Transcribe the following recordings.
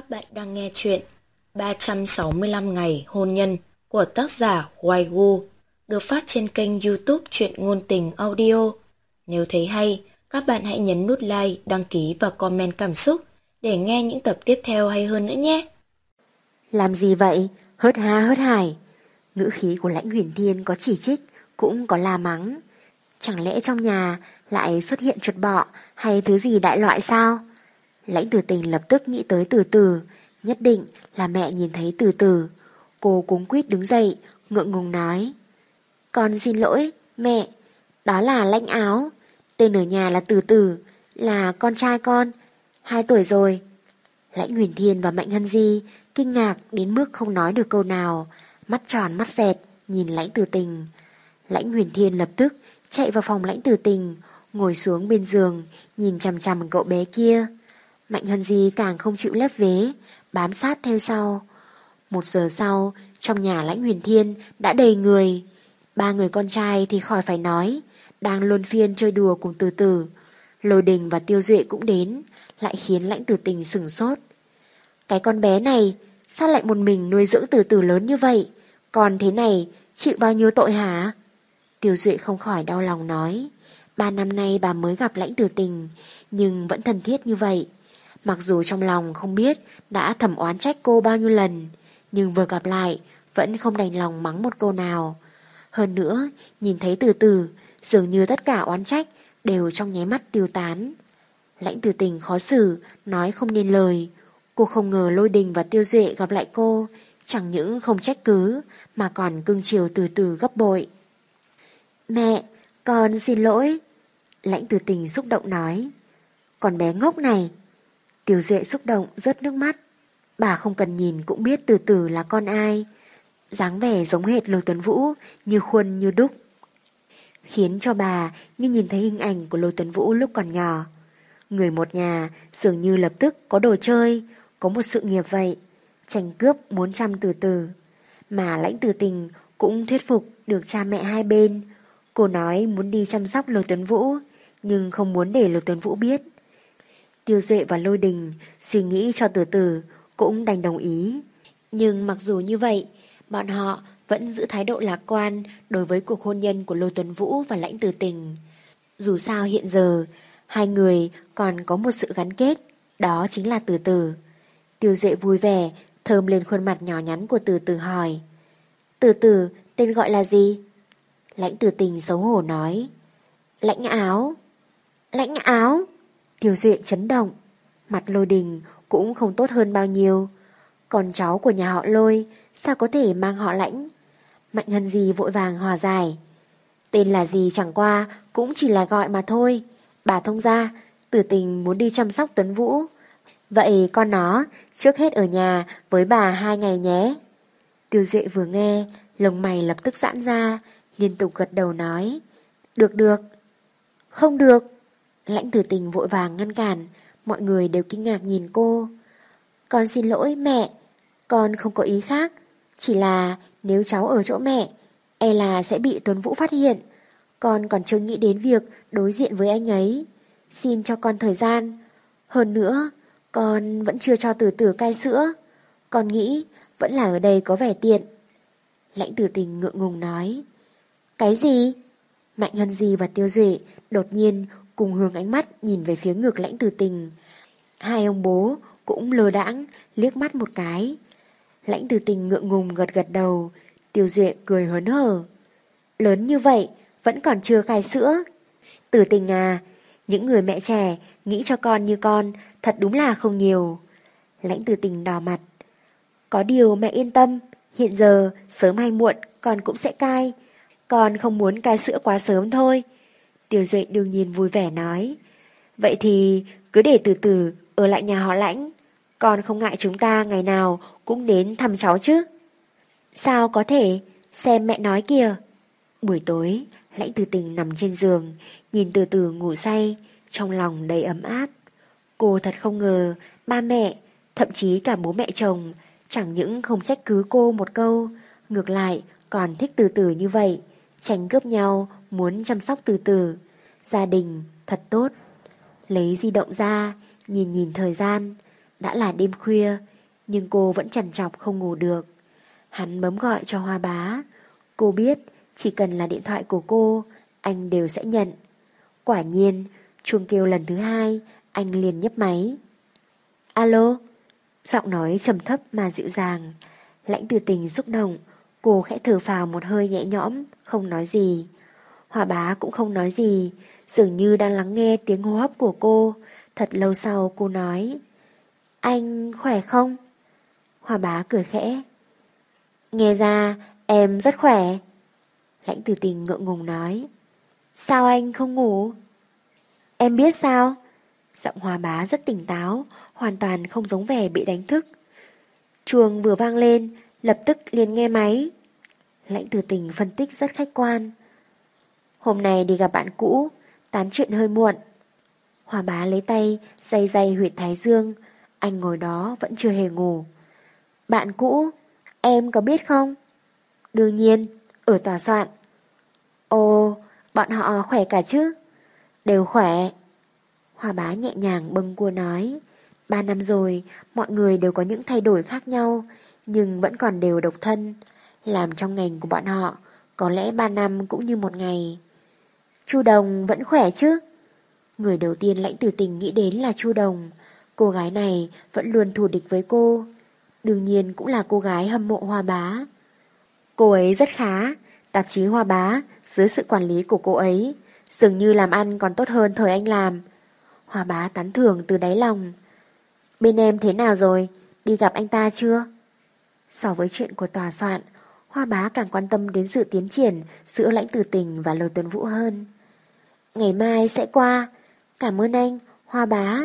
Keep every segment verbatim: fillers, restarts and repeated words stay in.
Các bạn đang nghe chuyện ba trăm sáu mươi lăm ngày hôn nhân của tác giả Hoài Gu, được phát trên kênh YouTube Truyện Ngôn Tình Audio. Nếu thấy hay, các bạn hãy nhấn nút like, đăng ký và comment cảm xúc để nghe những tập tiếp theo hay hơn nữa nhé. Làm gì vậy? Hớt ha hớt hải. Ngữ khí của Lãnh Huyền Thiên có chỉ trích, cũng có la mắng. Chẳng lẽ trong nhà lại xuất hiện chuột bọ hay thứ gì đại loại sao? Lãnh Tử Tình lập tức nghĩ tới Từ Từ, nhất định là mẹ nhìn thấy Từ Từ. Cô cuống quýt đứng dậy, ngượng ngùng nói: Con xin lỗi, mẹ, đó là Lãnh Áo, tên ở nhà là Từ Từ, là con trai con, hai tuổi rồi. Lãnh Huyền Thiên và Mạnh Hân Di kinh ngạc đến mức không nói được câu nào, mắt tròn mắt dẹt nhìn Lãnh Tử Tình. Lãnh Huyền Thiên lập tức chạy vào phòng Lãnh Tử Tình, ngồi xuống bên giường, nhìn chằm chằm cậu bé kia. Mạnh Hân Di càng không chịu lép vế, bám sát theo sau. Một giờ sau, trong nhà Lãnh Huyền Thiên đã đầy người. Ba người con trai thì khỏi phải nói, đang luân phiên chơi đùa cùng Từ Từ. Lôi Đình và Tiêu Duệ cũng đến, lại khiến Lãnh Tử Tình sửng sốt. Cái con bé này, sao lại một mình nuôi dưỡng Từ Từ lớn như vậy? Còn thế này, chịu bao nhiêu tội hả? Tiêu Duệ không khỏi đau lòng nói. Ba năm nay bà mới gặp Lãnh Tử Tình, nhưng vẫn thân thiết như vậy. Mặc dù trong lòng không biết đã thầm oán trách cô bao nhiêu lần, nhưng vừa gặp lại vẫn không đành lòng mắng một câu nào. Hơn nữa, nhìn thấy Từ Từ, dường như tất cả oán trách đều trong nháy mắt tiêu tán. Lãnh Tử Tình khó xử, nói không nên lời. Cô không ngờ Lôi Đình và Tiêu Duệ gặp lại cô, chẳng những không trách cứ, mà còn cưng chiều Từ Từ gấp bội. Mẹ, con xin lỗi. Lãnh Tử Tình xúc động nói. Con bé ngốc này. Tiêu Duệ xúc động rớt nước mắt. Bà không cần nhìn cũng biết Từ Từ là con ai. Dáng vẻ giống hệt Lôi Tuấn Vũ, như khuôn như đúc, khiến cho bà như nhìn thấy hình ảnh của Lôi Tuấn Vũ lúc còn nhỏ. Người một nhà dường như lập tức có đồ chơi, có một sự nghiệp vậy, tranh cướp muốn chăm Từ Từ. Mà Lãnh Tử Tình cũng thuyết phục được cha mẹ hai bên. Cô nói muốn đi chăm sóc Lôi Tuấn Vũ, nhưng không muốn để Lôi Tuấn Vũ biết. Tiêu Duệ và Lôi Đình suy nghĩ cho Từ Từ cũng đành đồng ý. Nhưng mặc dù như vậy, bọn họ vẫn giữ thái độ lạc quan đối với cuộc hôn nhân của Lôi Tuấn Vũ và Lãnh Tử Tình. Dù sao hiện giờ, hai người còn có một sự gắn kết, đó chính là Từ Từ. Tiêu Duệ vui vẻ, thơm lên khuôn mặt nhỏ nhắn của Từ Từ hỏi. Từ Từ, tên gọi là gì? Lãnh Tử Tình xấu hổ nói. Lãnh Áo. Lãnh Áo? Tiêu Duệ chấn động. Mặt Lôi Đình cũng không tốt hơn bao nhiêu. Con cháu của nhà họ Lôi sao có thể mang họ Lãnh? Mạnh Hân Di vội vàng hòa giải. Tên là gì chẳng qua cũng chỉ là gọi mà thôi. Bà thông gia, Tử Tình muốn đi chăm sóc Tuấn Vũ. Vậy con nó trước hết ở nhà với bà hai ngày nhé. Tiêu Duệ vừa nghe, lông mày lập tức giãn ra, liên tục gật đầu nói. Được được. Không được. Lãnh Tử Tình vội vàng ngăn cản. Mọi người đều kinh ngạc nhìn cô. Con xin lỗi mẹ, con không có ý khác. Chỉ là nếu cháu ở chỗ mẹ, e là sẽ bị Tuấn Vũ phát hiện. Con còn chưa nghĩ đến việc đối diện với anh ấy. Xin cho con thời gian. Hơn nữa, con vẫn chưa cho Từ Từ cai sữa. Con nghĩ vẫn là ở đây có vẻ tiện. Lãnh Tử Tình ngượng ngùng nói. Cái gì? Mạnh Hân Di và Tiêu Duệ đột nhiên cùng hướng ánh mắt nhìn về phía ngực Lãnh Tử Tình. Hai ông bố cũng lơ đãng liếc mắt một cái. Lãnh Tử Tình ngượng ngùng gật gật đầu. Tiêu Duệ cười hớn hở. Lớn như vậy vẫn còn chưa cai sữa. Tử Tình à, những người mẹ trẻ nghĩ cho con như con thật đúng là không nhiều. Lãnh Tử Tình đỏ mặt. Có điều mẹ yên tâm, hiện giờ sớm hay muộn con cũng sẽ cai. Con không muốn cai sữa quá sớm thôi. Tiêu Duệ đương nhiên vui vẻ nói. Vậy thì cứ để từ từ ở lại nhà họ Lãnh. Con không ngại chúng ta ngày nào cũng đến thăm cháu chứ? Sao có thể, xem mẹ nói kìa. Buổi tối, Lãnh Tử Tình nằm trên giường, nhìn Từ Từ ngủ say, trong lòng đầy ấm áp. Cô thật không ngờ ba mẹ, thậm chí cả bố mẹ chồng, chẳng những không trách cứ cô một câu, ngược lại còn thích Từ Từ như vậy, tranh cướp nhau muốn chăm sóc Từ Từ. Gia đình thật tốt. Lấy di động ra, nhìn nhìn thời gian, đã là đêm khuya, nhưng cô vẫn trằn trọc không ngủ được. Hắn bấm gọi cho Hoa Bá. Cô biết chỉ cần là điện thoại của cô, anh đều sẽ nhận. Quả nhiên, chuông kêu lần thứ hai, anh liền nhấc máy. Alo? Giọng nói trầm thấp mà dịu dàng. Lãnh Từ Tình xúc động, cô khẽ thở phào một hơi nhẹ nhõm, không nói gì. Hoa Bá cũng không nói gì, dường như đang lắng nghe tiếng hô hấp của cô. Thật lâu sau cô nói, anh khỏe không? Hoa Bá cười khẽ. Nghe ra em rất khỏe. Lãnh Từ Tình ngượng ngùng nói, sao anh không ngủ? Em biết sao? Giọng Hoa Bá rất tỉnh táo, hoàn toàn không giống vẻ bị đánh thức. Chuông vừa vang lên, lập tức liền nghe máy. Lãnh Từ Tình phân tích rất khách quan. Hôm nay đi gặp bạn cũ, tán chuyện hơi muộn. Hoa Bá lấy tay day day huyệt thái dương. Anh ngồi đó vẫn chưa hề ngủ. Bạn cũ, em có biết không? Đương nhiên, ở tòa soạn. Ồ, bọn họ khỏe cả chứ? Đều khỏe. Hoa Bá nhẹ nhàng bâng cua nói, ba năm rồi, mọi người đều có những thay đổi khác nhau, nhưng vẫn còn đều độc thân. Làm trong ngành của bọn họ, có lẽ ba năm cũng như một ngày. Chu Đồng vẫn khỏe chứ? Người đầu tiên Lãnh Tử Tình nghĩ đến là Chu Đồng. Cô gái này vẫn luôn thù địch với cô. Đương nhiên cũng là cô gái hâm mộ Hoa Bá. Cô ấy rất khá. Tạp chí Hoa Bá dưới sự quản lý của cô ấy dường như làm ăn còn tốt hơn thời anh làm. Hoa Bá tán thưởng từ đáy lòng. Bên em thế nào rồi? Đi gặp anh ta chưa? So với chuyện của tòa soạn, Hoa Bá càng quan tâm đến sự tiến triển giữa Lãnh Tử Tình và Lôi Tuấn Vũ hơn. Ngày mai sẽ qua. Cảm ơn anh, Hoa Bá.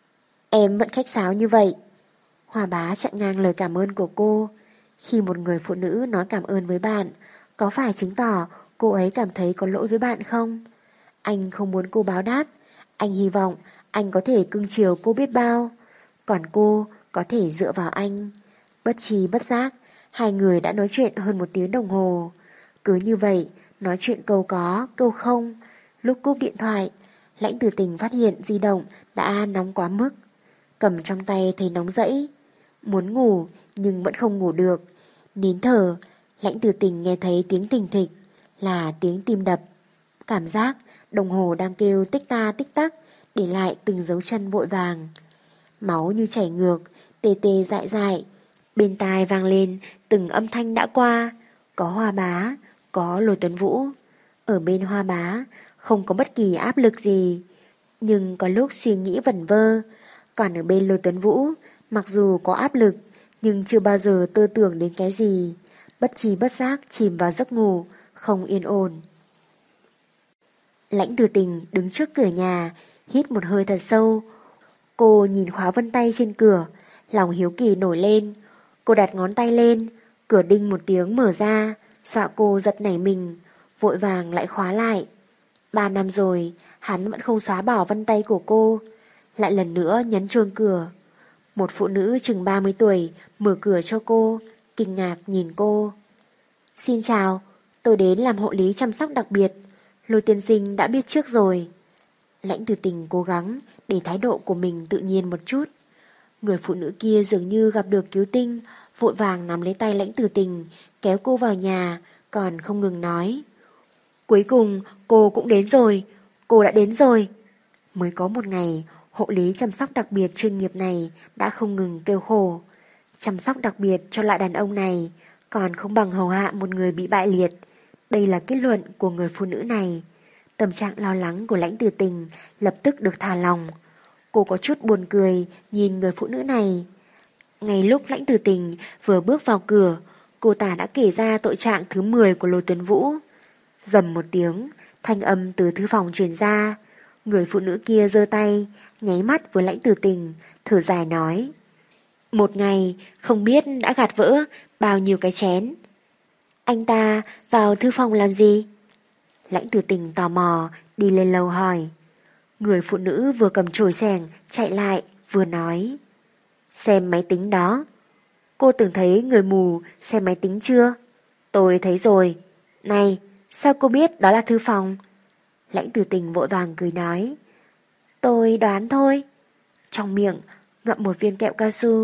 Em vẫn khách sáo như vậy. Hoa Bá chặn ngang lời cảm ơn của cô. Khi một người phụ nữ nói cảm ơn với bạn, có phải chứng tỏ cô ấy cảm thấy có lỗi với bạn không? Anh không muốn cô báo đáp. Anh hy vọng anh có thể cưng chiều cô biết bao. Còn cô có thể dựa vào anh. Bất tri bất giác, hai người đã nói chuyện hơn một tiếng đồng hồ. Cứ như vậy, nói chuyện câu có, câu không. Lúc cúp điện thoại, Lãnh Tử Tình phát hiện di động đã nóng quá mức. Cầm trong tay thấy nóng rẫy. Muốn ngủ nhưng vẫn không ngủ được. Nín thở, Lãnh Tử Tình nghe thấy tiếng thình thịch, là tiếng tim đập. Cảm giác đồng hồ đang kêu tích ta tích tắc, để lại từng dấu chân vội vàng. Máu như chảy ngược, tê tê dại dại. Bên tai vang lên từng âm thanh đã qua. Có Hoa Bá, có Lôi Tuấn Vũ. Ở bên Hoa Bá không có bất kỳ áp lực gì, nhưng có lúc suy nghĩ vẩn vơ. Còn ở bên Lôi Tuấn Vũ, mặc dù có áp lực, nhưng chưa bao giờ tư tưởng đến cái gì. Bất tri bất giác chìm vào giấc ngủ, không yên ổn. Lãnh Tử Tình đứng trước cửa nhà, hít một hơi thật sâu. Cô nhìn khóa vân tay trên cửa, lòng hiếu kỳ nổi lên. Cô đặt ngón tay lên, cửa đinh một tiếng mở ra, dọa cô giật nảy mình, vội vàng lại khóa lại. Ba năm rồi, hắn vẫn không xóa bỏ vân tay của cô. Lại lần nữa nhấn chuông cửa. Một phụ nữ chừng ba mươi tuổi mở cửa cho cô, kinh ngạc nhìn cô. Xin chào, tôi đến làm hộ lý chăm sóc đặc biệt. Lôi tiên sinh đã biết trước rồi. Lãnh Tử Tình cố gắng để thái độ của mình tự nhiên một chút. Người phụ nữ kia dường như gặp được cứu tinh, vội vàng nắm lấy tay Lãnh Tử Tình, kéo cô vào nhà, còn không ngừng nói. Cuối cùng cô cũng đến rồi, cô đã đến rồi. Mới có một ngày, hộ lý chăm sóc đặc biệt chuyên nghiệp này đã không ngừng kêu khổ. Chăm sóc đặc biệt cho loại đàn ông này còn không bằng hầu hạ một người bị bại liệt. Đây là kết luận của người phụ nữ này. Tâm trạng lo lắng của Lãnh Tử Tình lập tức được thả lòng. Cô có chút buồn cười nhìn người phụ nữ này. Ngay lúc Lãnh Tử Tình vừa bước vào cửa, cô ta đã kể ra tội trạng thứ mười của Lôi Tuấn Vũ. Dầm một tiếng, thanh âm từ thư phòng truyền ra. Người phụ nữ kia giơ tay, nháy mắt với Lãnh Tử Tình, thở dài nói. Một ngày, không biết đã gạt vỡ bao nhiêu cái chén. Anh ta vào thư phòng làm gì? Lãnh Tử Tình tò mò, đi lên lầu hỏi. Người phụ nữ vừa cầm chổi xẻng chạy lại, vừa nói. Xem máy tính đó. Cô từng thấy người mù xem máy tính chưa? Tôi thấy rồi. Này, sao cô biết đó là thư phòng? Lãnh Tử Tình vội vàng cười nói. Tôi đoán thôi. Trong miệng ngậm một viên kẹo cao su,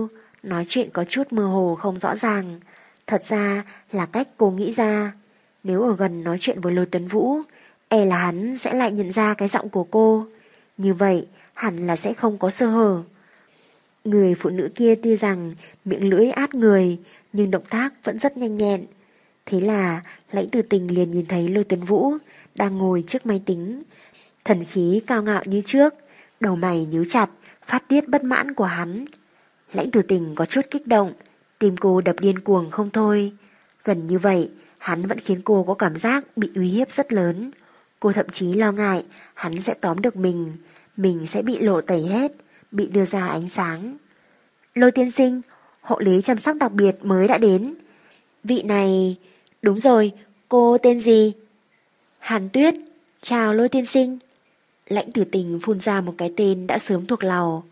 nói chuyện có chút mơ hồ không rõ ràng. Thật ra là cách cô nghĩ ra. Nếu ở gần nói chuyện với Lôi Tuấn Vũ, e là hắn sẽ lại nhận ra cái giọng của cô. Như vậy hẳn là sẽ không có sơ hở. Người phụ nữ kia tuy rằng miệng lưỡi át người, nhưng động tác vẫn rất nhanh nhẹn. Thế là Lãnh Tử Tình liền nhìn thấy Lôi Tuấn Vũ đang ngồi trước máy tính, thần khí cao ngạo như trước, đầu mày nhíu chặt, phát tiết bất mãn của hắn. Lãnh Tử Tình có chút kích động, tim cô đập điên cuồng không thôi. Gần như vậy, hắn vẫn khiến cô có cảm giác bị uy hiếp rất lớn. Cô thậm chí lo ngại hắn sẽ tóm được mình, mình sẽ bị lộ tẩy hết, bị đưa ra ánh sáng. Lôi tiên sinh, hộ lý chăm sóc đặc biệt mới đã đến. Vị này... Đúng rồi, cô tên gì? Hàn Tuyết. Chào Lôi tiên sinh. Lãnh Tử Tình phun ra một cái tên đã sớm thuộc lòng.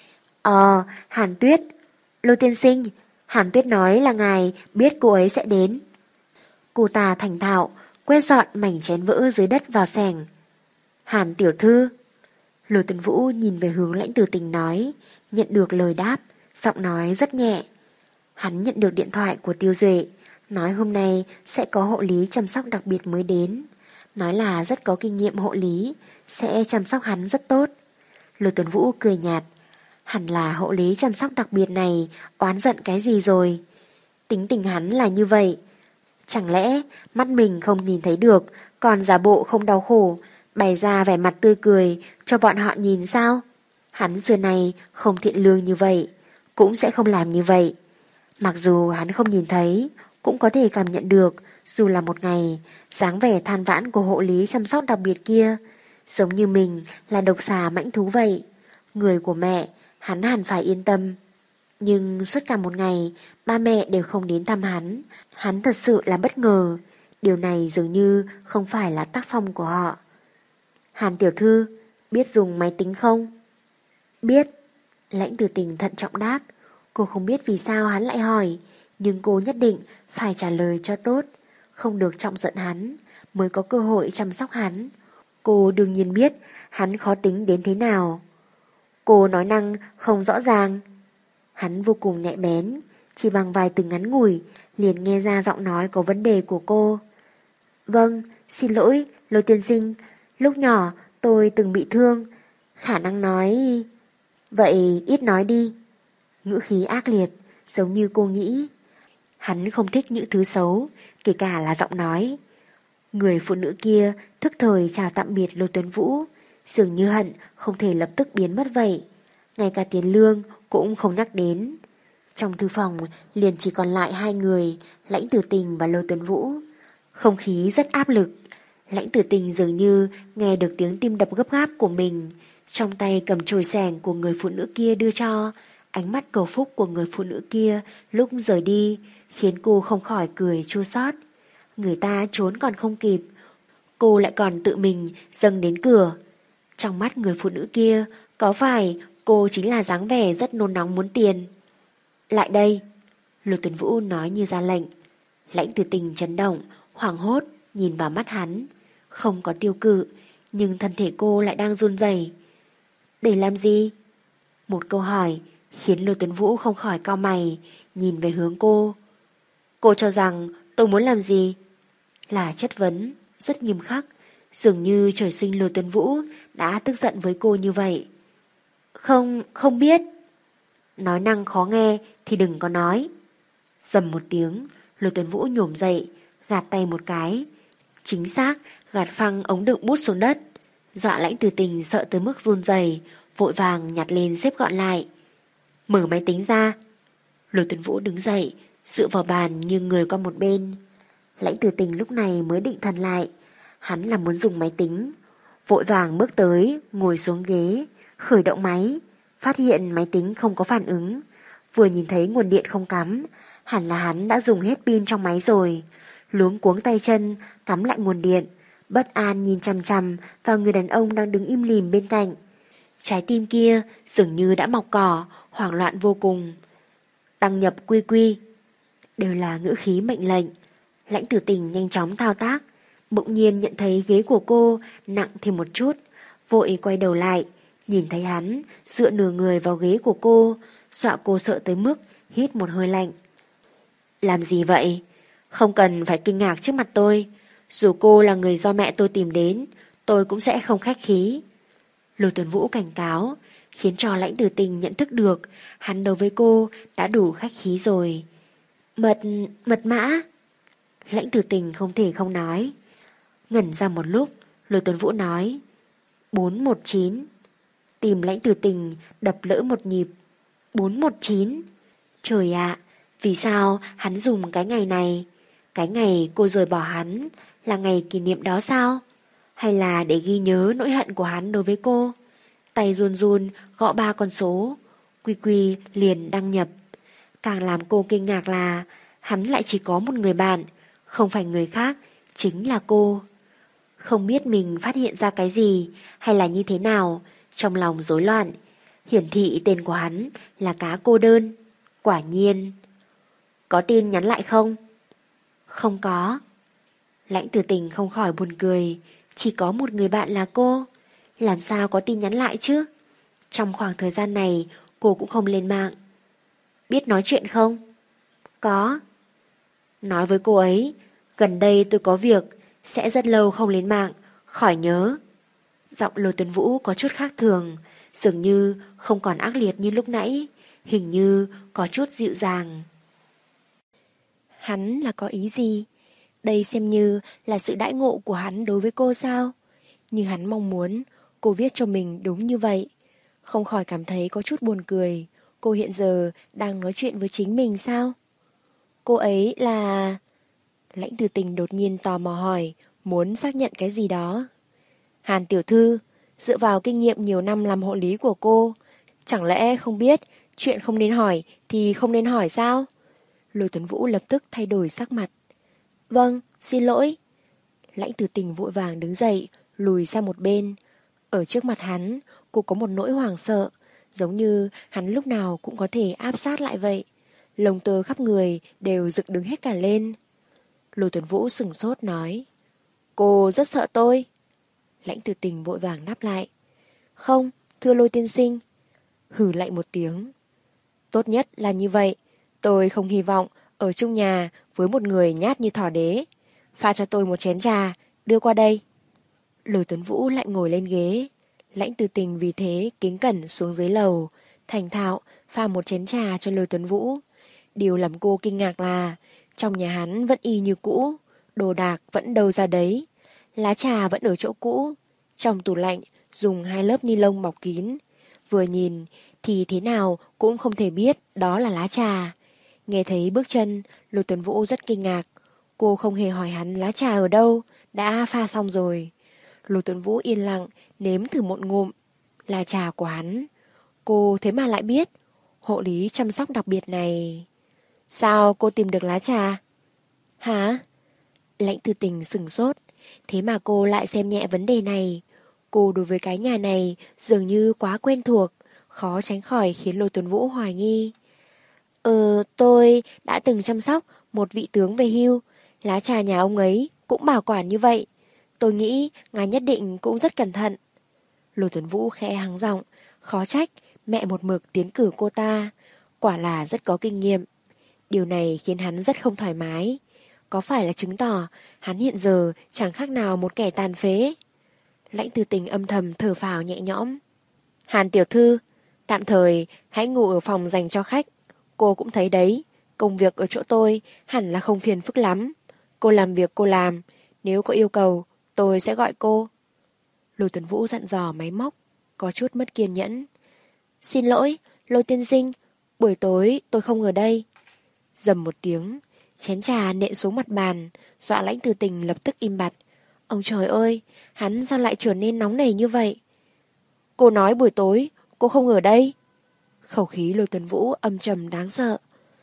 Ờ, Hàn Tuyết. Lôi tiên sinh, Hàn Tuyết nói là ngài biết cô ấy sẽ đến. Cô ta thành thạo quét dọn mảnh chén vỡ dưới đất vào sảnh. Hàn tiểu thư. Lôi Tuấn Vũ nhìn về hướng Lãnh Tử Tình nói, nhận được lời đáp, giọng nói rất nhẹ. Hắn nhận được điện thoại của Tiêu Duệ, nói hôm nay sẽ có hộ lý chăm sóc đặc biệt mới đến, nói là rất có kinh nghiệm hộ lý, sẽ chăm sóc hắn rất tốt. Lôi Tuấn Vũ cười nhạt, hẳn là hộ lý chăm sóc đặc biệt này oán giận cái gì rồi. Tính tình hắn là như vậy. Chẳng lẽ mắt mình không nhìn thấy được, còn giả bộ không đau khổ, bày ra vẻ mặt tươi cười cho bọn họ nhìn sao? Hắn xưa này không thiện lương như vậy, cũng sẽ không làm như vậy. Mặc dù hắn không nhìn thấy, cũng có thể cảm nhận được, dù là một ngày, dáng vẻ than vãn của hộ lý chăm sóc đặc biệt kia, giống như mình là độc xà mãnh thú vậy. Người của mẹ, hắn hẳn phải yên tâm. Nhưng suốt cả một ngày, ba mẹ đều không đến thăm hắn, hắn thật sự là bất ngờ. Điều này dường như không phải là tác phong của họ. Hàn tiểu thư, biết dùng máy tính không? Biết. Lãnh Tử Tình thận trọng đáp. Cô không biết vì sao hắn lại hỏi, nhưng cô nhất định phải trả lời cho tốt, không được trọng giận hắn, mới có cơ hội chăm sóc hắn. Cô đương nhiên biết hắn khó tính đến thế nào. Cô nói năng không rõ ràng. Hắn vô cùng nhạy bén, chỉ bằng vài từ ngắn ngủi liền nghe ra giọng nói có vấn đề của cô. Vâng, xin lỗi, Lôi tiên sinh, lúc nhỏ tôi từng bị thương, khả năng nói... Vậy ít nói đi. Ngữ khí ác liệt, giống như cô nghĩ. Hắn không thích những thứ xấu, kể cả là giọng nói. Người phụ nữ kia thức thời chào tạm biệt Lôi Tuấn Vũ, dường như hận không thể lập tức biến mất vậy. Ngay cả tiền lương cũng không nhắc đến. Trong thư phòng liền chỉ còn lại hai người, Lãnh Tử Tình và Lôi Tuấn Vũ. Không khí rất áp lực. Lãnh Tử Tình dường như nghe được tiếng tim đập gấp gáp của mình, trong tay cầm chổi xẻng của người phụ nữ kia đưa cho. Ánh mắt cầu phúc của người phụ nữ kia lúc rời đi khiến cô không khỏi cười chua xót. Người ta trốn còn không kịp, cô lại còn tự mình dâng đến cửa. Trong mắt người phụ nữ kia, có phải cô chính là dáng vẻ rất nôn nóng muốn tiền? Lại đây, Lôi Tuấn Vũ nói như ra lệnh. Lãnh Tử Tình chấn động, hoảng hốt nhìn vào mắt hắn. Không có tiêu cự, nhưng thân thể cô lại đang run rẩy. Để làm gì? Một câu hỏi khiến Lôi Tuấn Vũ không khỏi cau mày, nhìn về hướng cô. Cô cho rằng tôi muốn làm gì? Là chất vấn, rất nghiêm khắc, dường như trời sinh Lôi Tuấn Vũ đã tức giận với cô như vậy. Không, không biết. Nói năng khó nghe thì đừng có nói. Dầm một tiếng, Lôi Tuấn Vũ nhổm dậy, gạt tay một cái. Chính xác, gạt phăng ống đựng bút xuống đất. Dọa Lãnh Tử Tình sợ tới mức run rẩy, vội vàng nhặt lên xếp gọn lại. Mở máy tính ra. Lôi Tuấn Vũ đứng dậy, dựa vào bàn nghiêng người qua một bên. Lãnh Tử Tình lúc này mới định thần lại. Hắn là muốn dùng máy tính. Vội vàng bước tới, ngồi xuống ghế, khởi động máy. Phát hiện máy tính không có phản ứng. Vừa nhìn thấy nguồn điện không cắm, hẳn là hắn đã dùng hết pin trong máy rồi. Luống cuống tay chân, cắm lại nguồn điện. Bất an nhìn chằm chằm vào người đàn ông đang đứng im lìm bên cạnh. Trái tim kia dường như đã mọc cỏ, hoảng loạn vô cùng. Đăng nhập quy quy. Đều là ngữ khí mệnh lệnh. Lãnh Tử Tình nhanh chóng thao tác, bỗng nhiên nhận thấy ghế của cô nặng thêm một chút, vội quay đầu lại, nhìn thấy hắn dựa nửa người vào ghế của cô, dọa cô sợ tới mức hít một hơi lạnh. Làm gì vậy? Không cần phải kinh ngạc trước mặt tôi. Dù cô là người do mẹ tôi tìm đến, tôi cũng sẽ không khách khí. Lôi Tuấn Vũ cảnh cáo, khiến cho Lãnh Tử Tình nhận thức được hắn đối với cô đã đủ khách khí rồi. Mật, mật mã. Lãnh Tử Tình không thể không nói. Ngẩn ra một lúc, Lôi Tuấn Vũ nói bốn một chín. Tìm Lãnh Tử Tình đập lỡ một nhịp. bốn một chín. Trời ạ, vì sao hắn dùng cái ngày này? Cái ngày cô rời bỏ hắn là ngày kỷ niệm đó sao? Hay là để ghi nhớ nỗi hận của hắn đối với cô? Tay run run gõ ba con số, Quy Quy liền đăng nhập. Càng làm cô kinh ngạc là hắn lại chỉ có một người bạn, không phải người khác, chính là cô. Không biết mình phát hiện ra cái gì hay là như thế nào, trong lòng rối loạn. Hiển thị tên của hắn là Cá Cô Đơn. Quả nhiên. Có tin nhắn lại không? Không có. Lãnh Tử Tình không khỏi buồn cười. Chỉ có một người bạn là cô, làm sao có tin nhắn lại chứ? Trong khoảng thời gian này cô cũng không lên mạng. Biết nói chuyện không? Có. Nói với cô ấy, gần đây tôi có việc, sẽ rất lâu không lên mạng, khỏi nhớ. Giọng Lôi Tuấn Vũ có chút khác thường, dường như không còn ác liệt như lúc nãy, hình như có chút dịu dàng. Hắn là có ý gì? Đây xem như là sự đãi ngộ của hắn đối với cô sao? Như hắn mong muốn, cô viết cho mình đúng như vậy. Không khỏi cảm thấy có chút buồn cười. Cô hiện giờ đang nói chuyện với chính mình sao? Cô ấy là... Lãnh Tử Tình đột nhiên tò mò hỏi, muốn xác nhận cái gì đó. Hàn tiểu thư, dựa vào kinh nghiệm nhiều năm làm hộ lý của cô, chẳng lẽ không biết chuyện không nên hỏi thì không nên hỏi sao? Lôi Tuấn Vũ lập tức thay đổi sắc mặt. Vâng, xin lỗi. Lãnh Tử Tình vội vàng đứng dậy, lùi sang một bên. Ở trước mặt hắn, cô có một nỗi hoảng sợ, giống như hắn lúc nào cũng có thể áp sát lại vậy. Lông tơ khắp người đều dựng đứng hết cả lên. Lôi Tuấn Vũ sửng sốt nói, cô rất sợ tôi. Lãnh Tử Tình vội vàng đáp lại, không, thưa Lôi tiên sinh. Hừ lạnh một tiếng. Tốt nhất là như vậy, tôi không hy vọng ở chung nhà với một người nhát như thỏ đế. Pha cho tôi một chén trà, đưa qua đây. Lôi Tuấn Vũ lại ngồi lên ghế. Lãnh Tử Tình vì thế kính cẩn xuống dưới lầu, thành thạo pha một chén trà cho Lôi Tuấn Vũ. Điều làm cô kinh ngạc là trong nhà hắn vẫn y như cũ, đồ đạc vẫn đâu ra đấy, lá trà vẫn ở chỗ cũ, trong tủ lạnh dùng hai lớp ni lông bọc kín. Vừa nhìn thì thế nào cũng không thể biết đó là lá trà. Nghe thấy bước chân, Lôi Tuấn Vũ rất kinh ngạc. Cô không hề hỏi hắn lá trà ở đâu, đã pha xong rồi. Lôi Tuấn Vũ yên lặng nếm thử một ngụm, là trà của hắn. Cô thế mà lại biết hộ lý chăm sóc đặc biệt này. Sao cô tìm được lá trà? Hả? Lãnh Tử Tình sửng sốt. Thế mà cô lại xem nhẹ vấn đề này. Cô đối với cái nhà này dường như quá quen thuộc, khó tránh khỏi khiến Lôi Tuấn Vũ hoài nghi. Ờ, tôi đã từng chăm sóc một vị tướng về hưu. Lá trà nhà ông ấy cũng bảo quản như vậy. Tôi nghĩ ngài nhất định cũng rất cẩn thận. Lôi Tuấn Vũ khẽ hắng giọng, khó trách mẹ một mực tiến cử cô ta, quả là rất có kinh nghiệm. Điều này khiến hắn rất không thoải mái. Có phải là chứng tỏ hắn hiện giờ chẳng khác nào một kẻ tàn phế? Lãnh Tử Tình âm thầm thở phào nhẹ nhõm. Hàn tiểu thư, tạm thời hãy ngủ ở phòng dành cho khách. Cô cũng thấy đấy, công việc ở chỗ tôi hẳn là không phiền phức lắm. Cô làm việc cô làm, nếu có yêu cầu tôi sẽ gọi cô. Lôi Tuấn Vũ dặn dò máy móc, có chút mất kiên nhẫn. Xin lỗi, Lôi tiên sinh, buổi tối tôi không ở đây. Dầm một tiếng, chén trà nện xuống mặt bàn, dọa Lãnh Tử Tình lập tức im bặt. Ông trời ơi, hắn sao lại trở nên nóng nảy như vậy? Cô nói buổi tối cô không ở đây. Khẩu khí Lôi Tuấn Vũ âm trầm đáng sợ.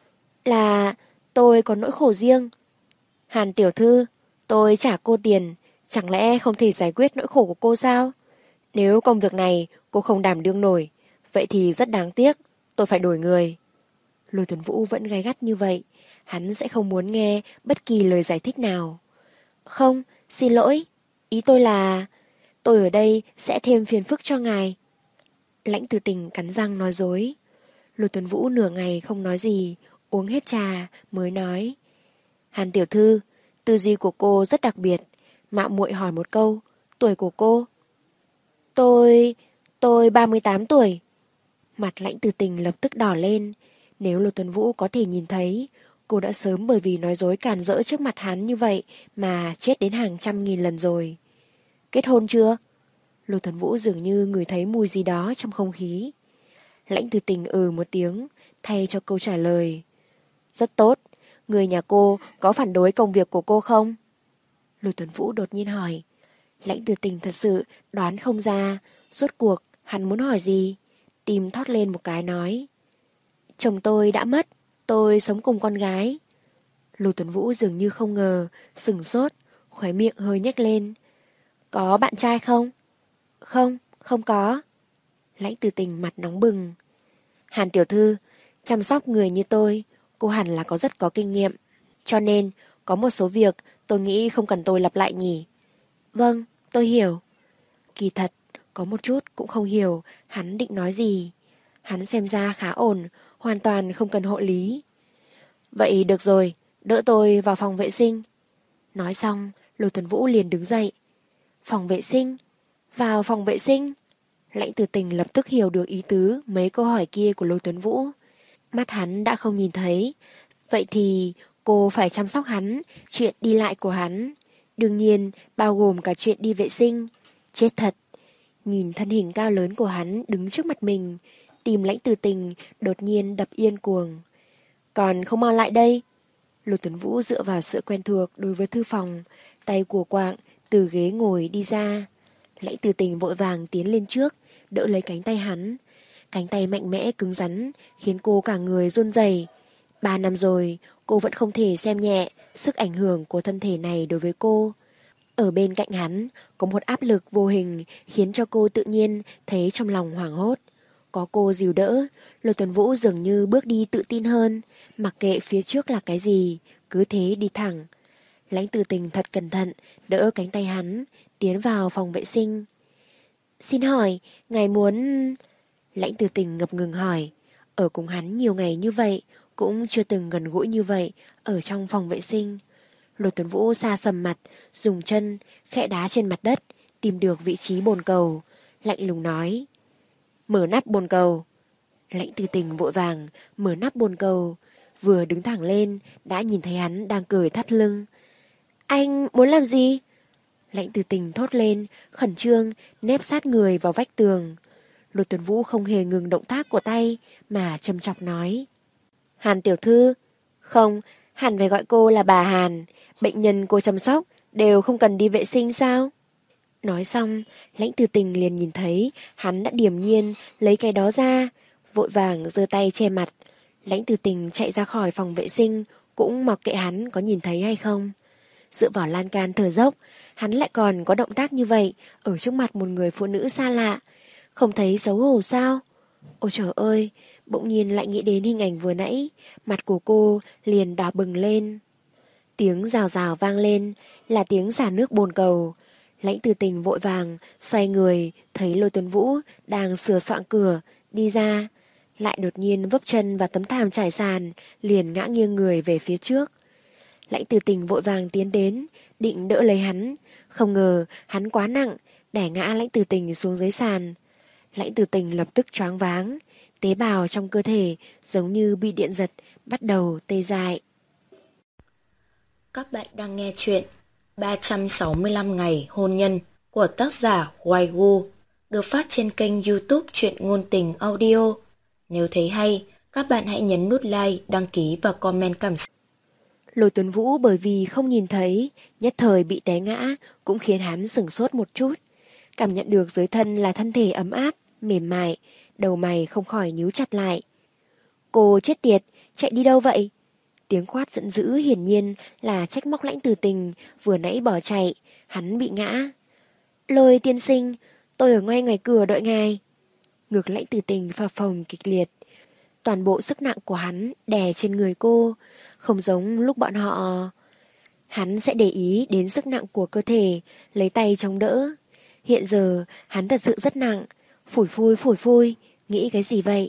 Là tôi có nỗi khổ riêng. Hàn tiểu thư, tôi trả cô tiền, chẳng lẽ không thể giải quyết nỗi khổ của cô sao? Nếu công việc này cô không đảm đương nổi, vậy thì rất đáng tiếc, tôi phải đổi người. Lôi Tuấn Vũ vẫn gay gắt như vậy, hắn sẽ không muốn nghe bất kỳ lời giải thích nào. Không, xin lỗi, ý tôi là tôi ở đây sẽ thêm phiền phức cho ngài. Lãnh Tử Tình cắn răng nói dối. Lôi Tuấn Vũ nửa ngày không nói gì, uống hết trà mới nói. Hàn tiểu thư, tư duy của cô rất đặc biệt. Mạo muội hỏi một câu, tuổi của cô? Tôi... tôi ba mươi tám tuổi. Mặt Lãnh Từ Tình lập tức đỏ lên. Nếu Lôi Tuấn Vũ có thể nhìn thấy, cô đã sớm bởi vì nói dối càn rỡ trước mặt hắn như vậy mà chết đến hàng trăm nghìn lần rồi. Kết hôn chưa? Lôi Tuấn Vũ dường như ngửi thấy mùi gì đó trong không khí. Lãnh Từ Tình ừ một tiếng, thay cho câu trả lời. Rất tốt, người nhà cô có phản đối công việc của cô không? Lôi Tuấn Vũ đột nhiên hỏi. Lãnh Từ Tình thật sự đoán không ra, rốt cuộc hắn muốn hỏi gì. Tim thót lên một cái nói. Chồng tôi đã mất, tôi sống cùng con gái. Lôi Tuấn Vũ dường như không ngờ, sừng sốt, khóe miệng hơi nhếch lên. Có bạn trai không? Không, không có. Lãnh Từ Tình mặt nóng bừng. Hàn tiểu thư, chăm sóc người như tôi, cô hẳn là có rất có kinh nghiệm. Cho nên, có một số việc tôi nghĩ không cần tôi lặp lại nhỉ. Vâng, tôi hiểu. Kỳ thật, có một chút cũng không hiểu hắn định nói gì. Hắn xem ra khá ổn, hoàn toàn không cần hộ lý. Vậy được rồi, đỡ tôi vào phòng vệ sinh. Nói xong, Lôi Tuấn Vũ liền đứng dậy. Phòng vệ sinh? Vào phòng vệ sinh? Lãnh Từ Tình lập tức hiểu được ý tứ mấy câu hỏi kia của Lôi Tuấn Vũ. Mắt hắn đã không nhìn thấy. Vậy thì cô phải chăm sóc hắn, chuyện đi lại của hắn. Đương nhiên bao gồm cả chuyện đi vệ sinh. Chết thật. Nhìn thân hình cao lớn của hắn đứng trước mặt mình, tim Lãnh Từ Tình đột nhiên đập yên cuồng. Còn không mau lại đây. Lôi Tuấn Vũ dựa vào sự quen thuộc đối với thư phòng, tay của quạng từ ghế ngồi đi ra. Lãnh Từ Tình vội vàng tiến lên trước, đỡ lấy cánh tay hắn. Cánh tay mạnh mẽ cứng rắn khiến cô cả người run rẩy. Ba năm rồi, cô vẫn không thể xem nhẹ sức ảnh hưởng của thân thể này đối với cô. Ở bên cạnh hắn, có một áp lực vô hình khiến cho cô tự nhiên thấy trong lòng hoảng hốt. Có cô dìu đỡ, Lôi Tuấn Vũ dường như bước đi tự tin hơn, mặc kệ phía trước là cái gì, cứ thế đi thẳng. Lãnh Từ Tình thật cẩn thận, đỡ cánh tay hắn, tiến vào phòng vệ sinh. Xin hỏi, ngài muốn... Lãnh Từ Tình ngập ngừng hỏi. Ở cùng hắn nhiều ngày như vậy, cũng chưa từng gần gũi như vậy, ở trong phòng vệ sinh. Lôi Tuấn Vũ xa sầm mặt, dùng chân, khẽ đá trên mặt đất, tìm được vị trí bồn cầu. Lạnh lùng nói. Mở nắp bồn cầu. Lãnh Từ Tình vội vàng, mở nắp bồn cầu. Vừa đứng thẳng lên, đã nhìn thấy hắn đang cười thắt lưng. Anh muốn làm gì? Lãnh Từ Tình thốt lên, khẩn trương, nép sát người vào vách tường. Lôi Tuấn Vũ không hề ngừng động tác của tay, mà châm chọc nói. Hàn tiểu thư. Không, hẳn phải gọi cô là bà Hàn. Bệnh nhân cô chăm sóc đều không cần đi vệ sinh sao? Nói xong, Lãnh Từ Tình liền nhìn thấy hắn đã điềm nhiên lấy cái đó ra, vội vàng giơ tay che mặt. Lãnh Từ Tình chạy ra khỏi phòng vệ sinh, cũng mặc kệ hắn có nhìn thấy hay không. Dựa vào lan can thở dốc, hắn lại còn có động tác như vậy ở trước mặt một người phụ nữ xa lạ. Không thấy xấu hổ sao? Ôi trời ơi, bỗng nhiên lại nghĩ đến hình ảnh vừa nãy, mặt của cô liền đỏ bừng lên. Tiếng rào rào vang lên, là tiếng xả nước bồn cầu. Lãnh Từ Tình vội vàng, xoay người, thấy Lôi Tuấn Vũ đang sửa soạn cửa, đi ra. Lại đột nhiên vấp chân vào tấm thảm trải sàn, liền ngã nghiêng người về phía trước. Lãnh Từ Tình vội vàng tiến đến, định đỡ lấy hắn. Không ngờ hắn quá nặng, đẩy ngã Lãnh Từ Tình xuống dưới sàn. Lãnh Từ Tình lập tức choáng váng, tế bào trong cơ thể giống như bị điện giật, bắt đầu tê dại. Các bạn đang nghe chuyện ba trăm sáu mươi lăm ngày hôn nhân của tác giả Hoài Gu, được phát trên kênh YouTube Truyện Ngôn Tình Audio. Nếu thấy hay, các bạn hãy nhấn nút like, đăng ký và comment cảm xúc. Lôi Tuấn Vũ bởi vì không nhìn thấy, nhất thời bị té ngã, cũng khiến hắn sửng sốt một chút. Cảm nhận được dưới thân là thân thể ấm áp, mềm mại, đầu mày không khỏi nhíu chặt lại. Cô chết tiệt, chạy đi đâu vậy? Tiếng quát giận dữ hiển nhiên là trách móc Lãnh Từ Tình vừa nãy bỏ chạy, hắn bị ngã. Lôi tiên sinh, tôi ở ngay ngoài cửa đợi ngài. Ngực Lãnh Từ Tình phập phồng kịch liệt. Toàn bộ sức nặng của hắn đè trên người cô, không giống lúc bọn họ. Hắn sẽ để ý đến sức nặng của cơ thể, lấy tay chống đỡ. Hiện giờ hắn thật sự rất nặng, phủi phui phủi phui, nghĩ cái gì vậy?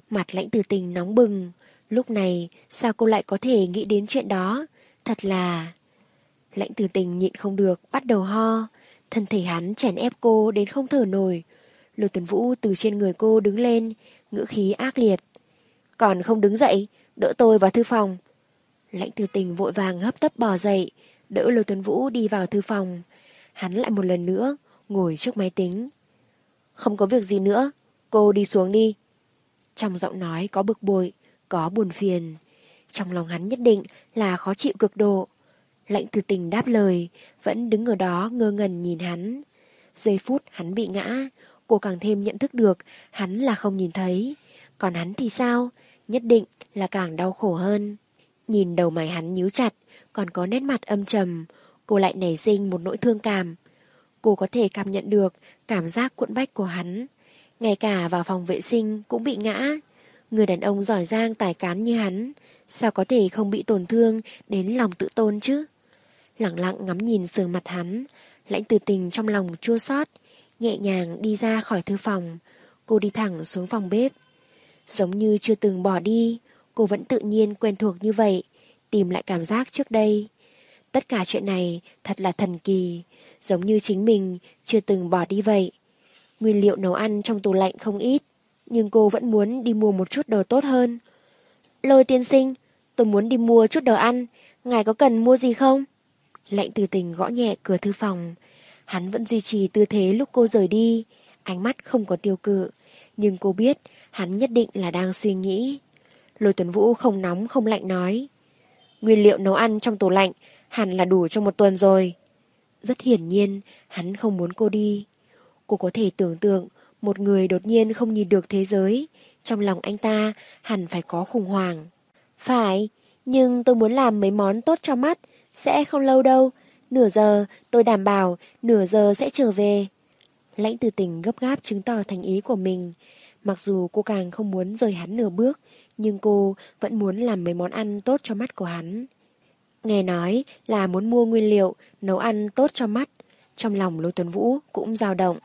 Mặt Lãnh Tử Tình nóng bừng. Lúc này sao cô lại có thể nghĩ đến chuyện đó? Thật là... Lãnh Tử Tình nhịn không được, bắt đầu ho. Thân thể hắn chèn ép cô đến không thở nổi. Lôi Tuấn Vũ từ trên người cô đứng lên, ngữ khí ác liệt. Còn không đứng dậy, đỡ tôi vào thư phòng. Lãnh Tử Tình vội vàng hấp tấp bò dậy, đỡ Lôi Tuấn Vũ đi vào thư phòng. Hắn lại một lần nữa ngồi trước máy tính. Không có việc gì nữa, cô đi xuống đi. Trong giọng nói có bực bội, có buồn phiền. Trong lòng hắn nhất định là khó chịu cực độ. Lãnh Tử Tình đáp lời, vẫn đứng ở đó ngơ ngẩn nhìn hắn. Giây phút hắn bị ngã, cô càng thêm nhận thức được hắn là không nhìn thấy. Còn hắn thì sao? Nhất định là càng đau khổ hơn. Nhìn đầu mày hắn nhíu chặt, còn có nét mặt âm trầm, cô lại nảy sinh một nỗi thương cảm. Cô có thể cảm nhận được cảm giác cuộn bách của hắn. Ngay cả vào phòng vệ sinh cũng bị ngã. Người đàn ông giỏi giang tài cán như hắn, sao có thể không bị tổn thương đến lòng tự tôn chứ? Lặng lặng ngắm nhìn sườn mặt hắn, Lãnh Tử Tình trong lòng chua xót, nhẹ nhàng đi ra khỏi thư phòng. Cô đi thẳng xuống phòng bếp. Giống như chưa từng bỏ đi, cô vẫn tự nhiên quen thuộc như vậy, tìm lại cảm giác trước đây. Tất cả chuyện này thật là thần kỳ, giống như chính mình chưa từng bỏ đi vậy. Nguyên liệu nấu ăn trong tủ lạnh không ít, nhưng cô vẫn muốn đi mua một chút đồ tốt hơn. Lôi tiên sinh, tôi muốn đi mua chút đồ ăn, ngài có cần mua gì không? Lãnh Tử Tình gõ nhẹ cửa thư phòng. Hắn vẫn duy trì tư thế lúc cô rời đi, ánh mắt không có tiêu cự, nhưng cô biết hắn nhất định là đang suy nghĩ. Lôi Tuấn Vũ không nóng không lạnh nói. Nguyên liệu nấu ăn trong tủ lạnh hẳn là đủ cho một tuần rồi. Rất hiển nhiên, hắn không muốn cô đi. Cô có thể tưởng tượng một người đột nhiên không nhìn được thế giới, trong lòng anh ta hẳn phải có khủng hoảng. Phải, nhưng tôi muốn làm mấy món tốt cho mắt, sẽ không lâu đâu. Nửa giờ, tôi đảm bảo nửa giờ sẽ trở về. Lãnh Tử Tình gấp gáp chứng tỏ thành ý của mình. Mặc dù cô càng không muốn rời hắn nửa bước, nhưng cô vẫn muốn làm mấy món ăn tốt cho mắt của hắn. Nghe nói là muốn mua nguyên liệu nấu ăn tốt cho mắt, trong lòng Lôi Tuấn Vũ cũng dao động.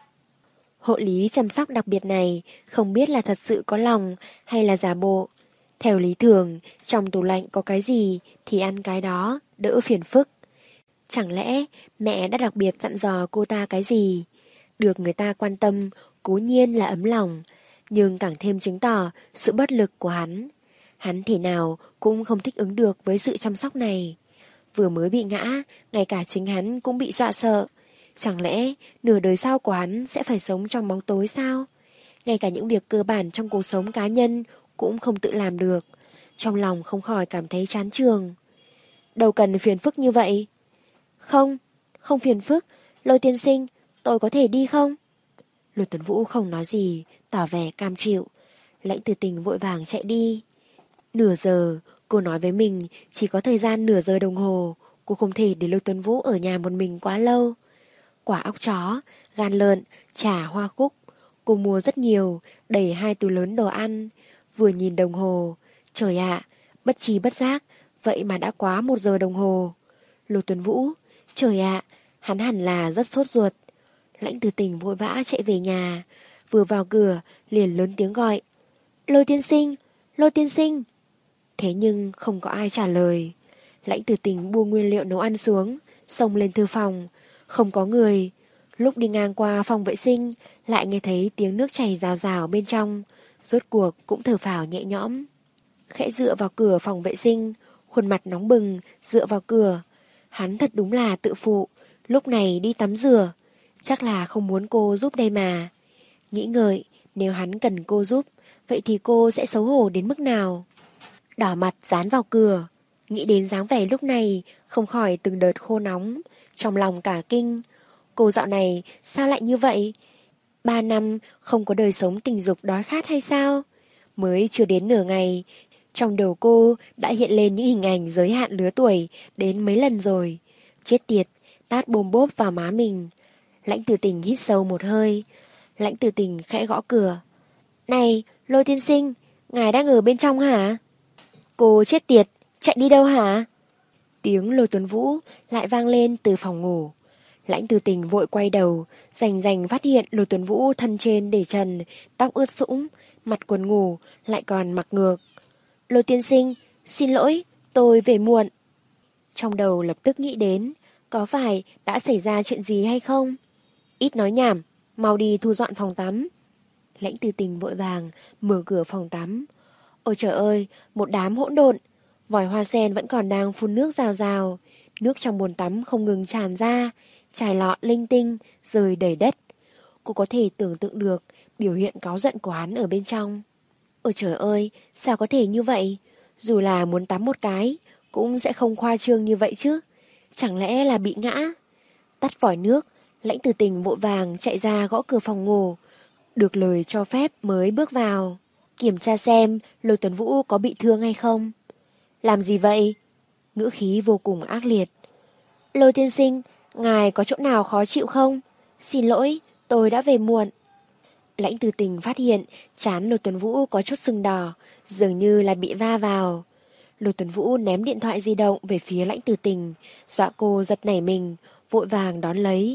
Hộ lý chăm sóc đặc biệt này không biết là thật sự có lòng hay là giả bộ. Theo lý thường, trong tủ lạnh có cái gì thì ăn cái đó, đỡ phiền phức. Chẳng lẽ mẹ đã đặc biệt dặn dò cô ta cái gì? Được người ta quan tâm, cố nhiên là ấm lòng, nhưng càng thêm chứng tỏ sự bất lực của hắn. Hắn thì nào cũng không thích ứng được với sự chăm sóc này. Vừa mới bị ngã, ngay cả chính hắn cũng bị dọa sợ. Chẳng lẽ nửa đời sau của hắn sẽ phải sống trong bóng tối sao? Ngay cả những việc cơ bản trong cuộc sống cá nhân cũng không tự làm được. Trong lòng không khỏi cảm thấy chán chường. Đâu cần phiền phức như vậy. Không, không phiền phức. Lôi tiên sinh, tôi có thể đi không? Lôi Tuấn Vũ không nói gì, tỏ vẻ cam chịu. Lãnh Tử Tình vội vàng chạy đi. Nửa giờ, cô nói với mình chỉ có thời gian nửa giờ đồng hồ. Cô không thể để Lôi Tuấn Vũ ở nhà một mình quá lâu. Quả óc chó, gan lợn, chả hoa cúc. Cô mua rất nhiều, đầy hai túi lớn đồ ăn. Vừa nhìn đồng hồ, trời ạ, bất trí bất giác, vậy mà đã quá một giờ đồng hồ. Lôi Tuấn Vũ, trời ạ, hắn hẳn là rất sốt ruột. Lãnh Tử Tình vội vã chạy về nhà, vừa vào cửa liền lớn tiếng gọi. Lôi tiên sinh, Lôi tiên sinh. Thế nhưng không có ai trả lời. Lãnh Tử Tình buông nguyên liệu nấu ăn xuống, xông lên thư phòng. Không có người. Lúc đi ngang qua phòng vệ sinh, lại nghe thấy tiếng nước chảy rào rào bên trong. Rốt cuộc cũng thở phào nhẹ nhõm. Khẽ dựa vào cửa phòng vệ sinh, khuôn mặt nóng bừng, dựa vào cửa. Hắn thật đúng là tự phụ, lúc này đi tắm rửa. Chắc là không muốn cô giúp đây mà. Nghĩ ngợi, nếu hắn cần cô giúp, vậy thì cô sẽ xấu hổ đến mức nào? Đỏ mặt dán vào cửa, nghĩ đến dáng vẻ lúc này, không khỏi từng đợt khô nóng, trong lòng cả kinh. Cô dạo này sao lại như vậy? Ba năm không có đời sống tình dục đói khát hay sao? Mới chưa đến nửa ngày, trong đầu cô đã hiện lên những hình ảnh giới hạn lứa tuổi đến mấy lần rồi. Chết tiệt, tát bôm bốp vào má mình. Lãnh Tử Tình hít sâu một hơi. Lãnh Tử Tình khẽ gõ cửa. Này, Lôi tiên sinh, ngài đang ở bên trong hả? Cô chết tiệt, chạy đi đâu hả? Tiếng Lôi Tuấn Vũ lại vang lên từ phòng ngủ. Lãnh Tử Tình vội quay đầu, rành rành phát hiện Lôi Tuấn Vũ thân trên để trần, tóc ướt sũng, mặt quần ngủ lại còn mặc ngược. Lôi tiên sinh, xin lỗi, tôi về muộn. Trong đầu lập tức nghĩ đến, có phải đã xảy ra chuyện gì hay không? Ít nói nhảm, mau đi thu dọn phòng tắm. Lãnh Từ Tình vội vàng mở cửa phòng tắm. Ôi trời ơi, một đám hỗn độn. Vòi hoa sen vẫn còn đang phun nước rào rào. Nước trong bồn tắm không ngừng tràn ra, chai lọ linh tinh, rơi đầy đất. Cô có thể tưởng tượng được biểu hiện cáu giận của hắn ở bên trong. Ôi trời ơi, sao có thể như vậy? Dù là muốn tắm một cái, cũng sẽ không khoa trương như vậy chứ. Chẳng lẽ là bị ngã? Tắt vòi nước, Lãnh Từ Tình vội vàng chạy ra gõ cửa phòng ngủ. Được lời cho phép mới bước vào. Kiểm tra xem Lôi Tuấn Vũ có bị thương hay không. Làm gì vậy? Ngữ khí vô cùng ác liệt. Lôi tiên sinh, ngài có chỗ nào khó chịu không? Xin lỗi, tôi đã về muộn. Lãnh Từ Tình phát hiện trán Lôi Tuấn Vũ có chút sưng đỏ, dường như là bị va vào. Lôi Tuấn Vũ ném điện thoại di động về phía Lãnh Từ Tình, dọa cô giật nảy mình, vội vàng đón lấy.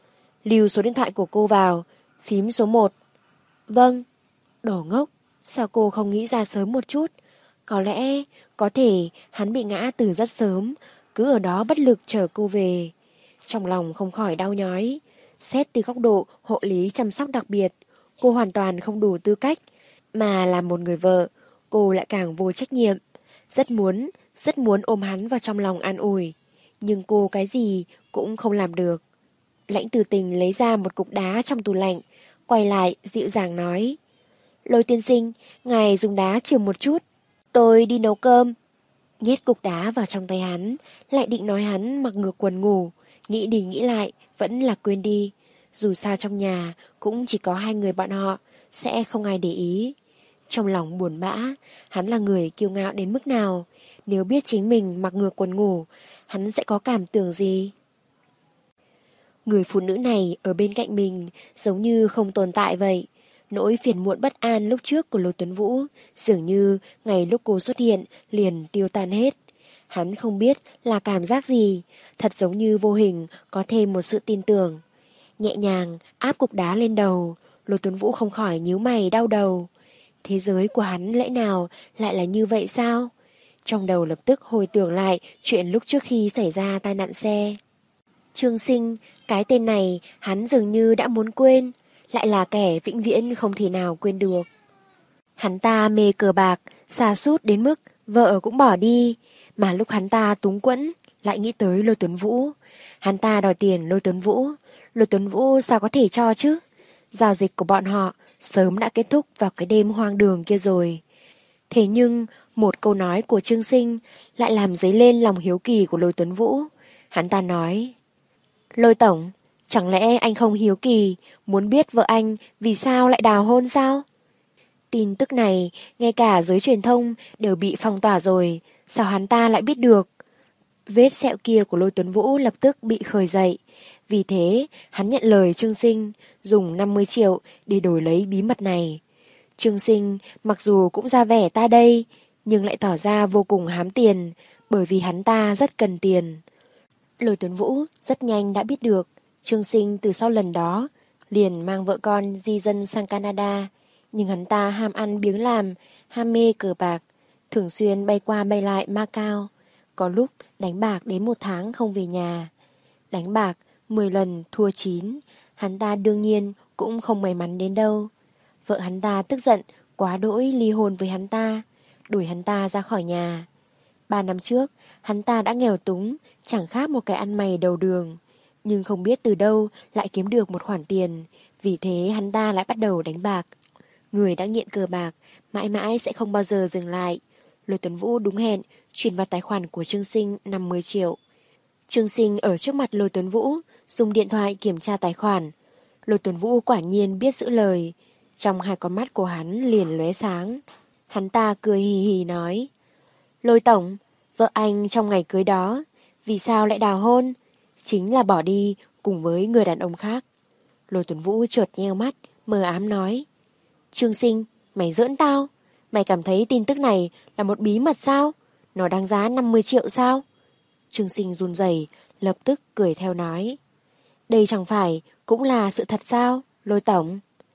Lưu số điện thoại của cô vào, phím số một. Vâng. Đồ ngốc, sao cô không nghĩ ra sớm một chút? Có lẽ, có thể hắn bị ngã từ rất sớm, cứ ở đó bất lực chờ cô về. Trong lòng không khỏi đau nhói. Xét từ góc độ hộ lý chăm sóc đặc biệt, cô hoàn toàn không đủ tư cách, mà là một người vợ, cô lại càng vô trách nhiệm. Rất muốn, rất muốn ôm hắn vào trong lòng an ủi, nhưng cô cái gì cũng không làm được. Lãnh Từ Tình lấy ra một cục đá trong tủ lạnh, quay lại dịu dàng nói. Lôi tiên sinh, ngài dùng đá chừa một chút, tôi đi nấu cơm. Nhét cục đá vào trong tay hắn, lại định nói hắn mặc ngược quần ngủ, nghĩ đi nghĩ lại, vẫn là quên đi. Dù sao trong nhà cũng chỉ có hai người bọn họ, sẽ không ai để ý. Trong lòng buồn bã, hắn là người kiêu ngạo đến mức nào, nếu biết chính mình mặc ngược quần ngủ, hắn sẽ có cảm tưởng gì? Người phụ nữ này ở bên cạnh mình giống như không tồn tại vậy. Nỗi phiền muộn bất an lúc trước của Lôi Tuấn Vũ dường như ngày lúc cô xuất hiện liền tiêu tan hết. Hắn không biết là cảm giác gì, thật giống như vô hình có thêm một sự tin tưởng. Nhẹ nhàng áp cục đá lên đầu, Lôi Tuấn Vũ không khỏi nhíu mày đau đầu. Thế giới của hắn lẽ nào lại là như vậy sao? Trong đầu lập tức hồi tưởng lại chuyện lúc trước khi xảy ra tai nạn xe. Trương Sinh, cái tên này hắn dường như đã muốn quên, lại là kẻ vĩnh viễn không thể nào quên được. Hắn ta mê cờ bạc, sa sút đến mức vợ cũng bỏ đi, mà lúc hắn ta túng quẫn lại nghĩ tới Lôi Tuấn Vũ. Hắn ta đòi tiền Lôi Tuấn Vũ, Lôi Tuấn Vũ sao có thể cho chứ? Giao dịch của bọn họ sớm đã kết thúc vào cái đêm hoang đường kia rồi. Thế nhưng một câu nói của Trương Sinh lại làm dấy lên lòng hiếu kỳ của Lôi Tuấn Vũ. Hắn ta nói: Lôi tổng, chẳng lẽ anh không hiếu kỳ, muốn biết vợ anh vì sao lại đào hôn sao? Tin tức này, ngay cả giới truyền thông đều bị phong tỏa rồi, sao hắn ta lại biết được? Vết sẹo kia của Lôi Tuấn Vũ lập tức bị khơi dậy. Vì thế, hắn nhận lời Trương Sinh, dùng năm mươi triệu để đổi lấy bí mật này. Trương Sinh mặc dù cũng ra vẻ ta đây, nhưng lại tỏ ra vô cùng hám tiền, bởi vì hắn ta rất cần tiền. Lôi Tuấn Vũ rất nhanh đã biết được, Trương Sinh từ sau lần đó liền mang vợ con di dân sang Canada, nhưng hắn ta ham ăn biếng làm, ham mê cờ bạc, thường xuyên bay qua bay lại Macau, có lúc đánh bạc đến một tháng không về nhà. Đánh bạc mười lần thua chín, hắn ta đương nhiên cũng không may mắn đến đâu. Vợ hắn ta tức giận quá đỗi ly hôn với hắn ta, đuổi hắn ta ra khỏi nhà. Ba năm trước, hắn ta đã nghèo túng, chẳng khác một cái ăn mày đầu đường. Nhưng không biết từ đâu lại kiếm được một khoản tiền, vì thế hắn ta lại bắt đầu đánh bạc. Người đã nghiện cờ bạc, mãi mãi sẽ không bao giờ dừng lại. Lôi Tuấn Vũ đúng hẹn, chuyển vào tài khoản của Trương Sinh năm mươi triệu. Trương Sinh ở trước mặt Lôi Tuấn Vũ, dùng điện thoại kiểm tra tài khoản. Lôi Tuấn Vũ quả nhiên biết giữ lời. Trong hai con mắt của hắn liền lóe sáng. Hắn ta cười hì hì nói: Lôi tổng, vợ anh trong ngày cưới đó, vì sao lại đào hôn? Chính là bỏ đi cùng với người đàn ông khác. Lôi Tuấn Vũ chợt nheo mắt, mờ ám nói: Trương Sinh, mày giỡn tao? Mày cảm thấy tin tức này là một bí mật sao? Nó đáng giá năm mươi triệu sao? Trương Sinh run rẩy, lập tức cười theo nói: Đây chẳng phải cũng là sự thật sao, Lôi tổng?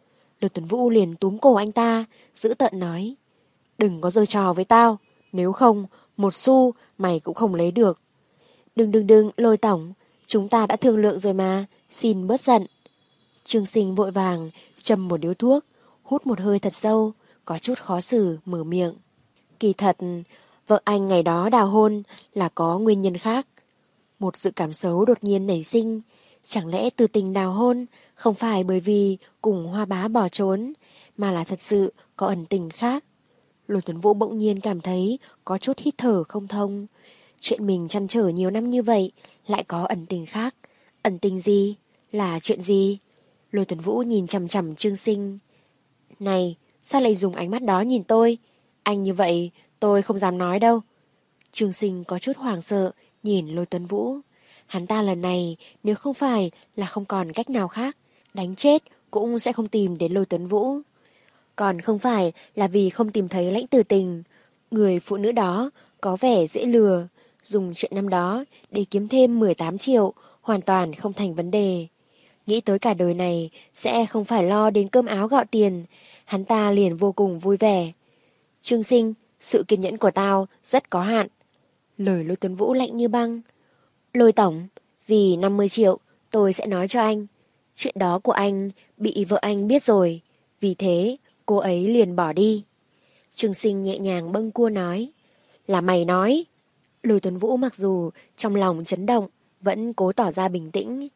Lôi Tuấn Vũ liền túm cổ anh ta, giữ tợn nói. Đừng có giở trò với tao, nếu không, một xu mày cũng không lấy được. Đừng đừng đừng, Lôi tổng, chúng ta đã thương lượng rồi mà, xin bớt giận. Trương Sinh vội vàng châm một điếu thuốc, hút một hơi thật sâu, có chút khó xử mở miệng. Kỳ thật, vợ anh ngày đó đào hôn là có nguyên nhân khác. Một dự cảm xấu đột nhiên nảy sinh, chẳng lẽ từ tình đào hôn không phải bởi vì cùng Hoa Bá bỏ trốn, mà là thật sự có ẩn tình khác. Lôi Tuấn Vũ bỗng nhiên cảm thấy có chút hít thở không thông. Chuyện mình trăn trở nhiều năm như vậy lại có ẩn tình khác. Ẩn tình gì? Là chuyện gì? Lôi Tuấn Vũ nhìn chằm chằm Trương Sinh. Này, sao lại dùng ánh mắt đó nhìn tôi? Anh như vậy tôi không dám nói đâu. Trương Sinh có chút hoảng sợ nhìn Lôi Tuấn Vũ. Hắn ta lần này nếu không phải là không còn cách nào khác, đánh chết cũng sẽ không tìm đến Lôi Tuấn Vũ. Còn không phải là vì không tìm thấy Lãnh Tử Tình. Người phụ nữ đó có vẻ dễ lừa, dùng chuyện năm đó để kiếm thêm mười tám triệu hoàn toàn không thành vấn đề. Nghĩ tới cả đời này sẽ không phải lo đến cơm áo gạo tiền, hắn ta liền vô cùng vui vẻ. Trương Sinh, sự kiên nhẫn của tao rất có hạn. Lời Lôi Tuấn Vũ lạnh như băng. Lôi tổng, vì năm mươi triệu tôi sẽ nói cho anh. Chuyện đó của anh bị vợ anh biết rồi, vì thế cô ấy liền bỏ đi. Trương Sinh nhẹ nhàng bâng cua nói. Là mày nói. Lôi Tuấn Vũ mặc dù trong lòng chấn động, vẫn cố tỏ ra bình tĩnh.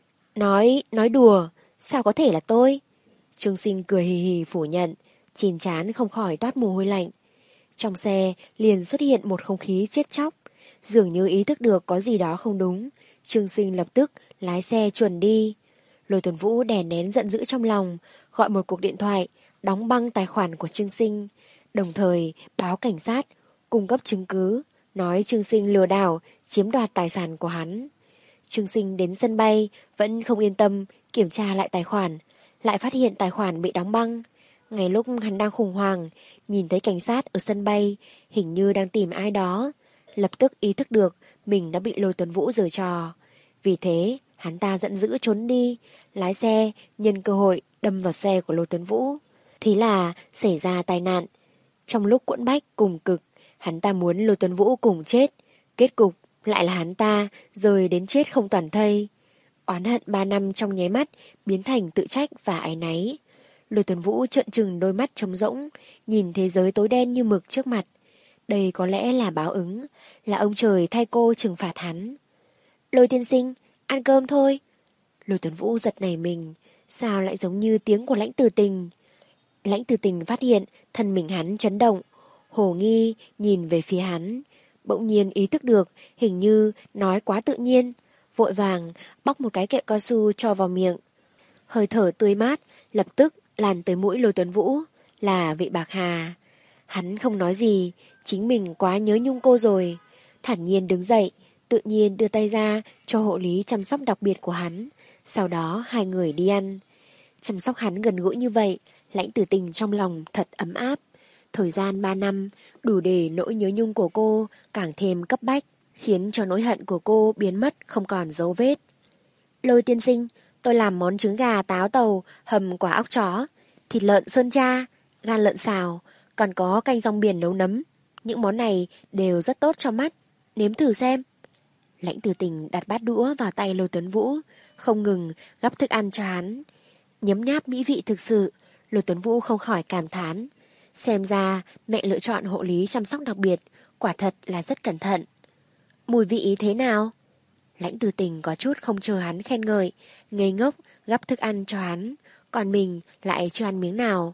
Nói, nói đùa, sao có thể là tôi? Trương Sinh cười hì hì phủ nhận, trên trán không khỏi toát mồ hôi lạnh. Trong xe liền xuất hiện một không khí chết chóc, dường như ý thức được có gì đó không đúng. Trương Sinh lập tức lái xe chuẩn đi. Lôi Tuấn Vũ đè nén giận dữ trong lòng, gọi một cuộc điện thoại, đóng băng tài khoản của Trương Sinh, đồng thời báo cảnh sát, cung cấp chứng cứ, nói Trương Sinh lừa đảo, chiếm đoạt tài sản của hắn. Trương Sinh đến sân bay vẫn không yên tâm kiểm tra lại tài khoản, lại phát hiện tài khoản bị đóng băng. Ngay lúc hắn đang khủng hoảng, nhìn thấy cảnh sát ở sân bay, hình như đang tìm ai đó, lập tức ý thức được mình đã bị Lôi Tuấn Vũ giở trò. Vì thế, hắn ta giận dữ trốn đi, lái xe nhân cơ hội đâm vào xe của Lôi Tuấn Vũ. Thế là xảy ra tai nạn. Trong lúc quẫn bách cùng cực, hắn ta muốn Lôi Tuấn Vũ cùng chết, kết cục lại là hắn ta rơi đến chết không toàn thây. Oán hận ba năm trong nháy mắt biến thành tự trách và áy náy. Lôi Tuấn Vũ trợn trừng đôi mắt trống rỗng, nhìn thế giới tối đen như mực trước mặt. Đây có lẽ là báo ứng, là ông trời thay cô trừng phạt hắn. Lôi tiên sinh, ăn cơm thôi. Lôi Tuấn Vũ giật nảy mình, sao lại giống như tiếng của Lãnh Tử Tình. Lãnh Tử Tình phát hiện thân mình hắn chấn động, hồ nghi nhìn về phía hắn, bỗng nhiên ý thức được hình như nói quá tự nhiên, vội vàng bóc một cái kẹo cao su cho vào miệng. Hơi thở tươi mát lập tức lan tới mũi Lôi Tuấn Vũ, là vị bạc hà. Hắn không nói gì, chính mình quá nhớ nhung cô rồi. Thản nhiên đứng dậy, tự nhiên đưa tay ra cho hộ lý chăm sóc đặc biệt của hắn. Sau đó hai người đi ăn. Chăm sóc hắn gần gũi như vậy, Lãnh Tử Tình trong lòng thật ấm áp. Thời gian ba năm, đủ để nỗi nhớ nhung của cô càng thêm cấp bách, khiến cho nỗi hận của cô biến mất không còn dấu vết. Lôi tiên sinh, tôi làm món trứng gà táo tàu hầm quả óc chó, thịt lợn sơn cha, gan lợn xào, còn có canh rong biển nấu nấm. Những món này đều rất tốt cho mắt, nếm thử xem. Lãnh Tử Tình đặt bát đũa vào tay Lôi Tuấn Vũ, không ngừng gắp thức ăn cho hắn. Nhấm nháp mỹ vị thực sự, Lôi Tuấn Vũ không khỏi cảm thán. Xem ra mẹ lựa chọn hộ lý chăm sóc đặc biệt, quả thật là rất cẩn thận. Mùi vị thế nào? Lãnh Tử Tình có chút không chờ hắn khen ngợi, ngây ngốc gắp thức ăn cho hắn, còn mình lại chưa ăn miếng nào.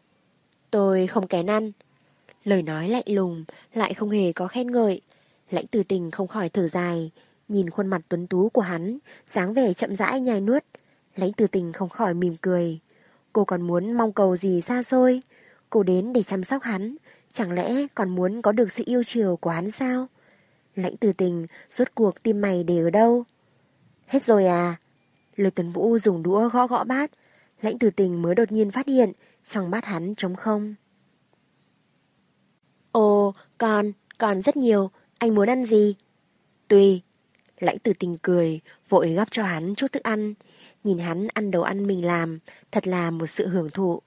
Tôi không kén ăn. Lời nói lạnh lùng, lại không hề có khen ngợi. Lãnh Tử Tình không khỏi thở dài, nhìn khuôn mặt tuấn tú của hắn, dáng vẻ chậm rãi nhai nuốt. Lãnh Tử Tình không khỏi mỉm cười. Cô còn muốn mong cầu gì xa xôi? Cô đến để chăm sóc hắn, chẳng lẽ còn muốn có được sự yêu chiều của hắn sao? Lãnh Tử Tình, rốt cuộc tim mày để ở đâu? Hết rồi à? Lôi Tuấn Vũ dùng đũa gõ gõ bát. Lãnh Tử Tình mới đột nhiên phát hiện trong bát hắn trống không. Ồ, còn, còn rất nhiều. Anh muốn ăn gì? Tùy. Lãnh Tử Tình cười, vội gắp cho hắn chút thức ăn. Nhìn hắn ăn đồ ăn mình làm, thật là một sự hưởng thụ.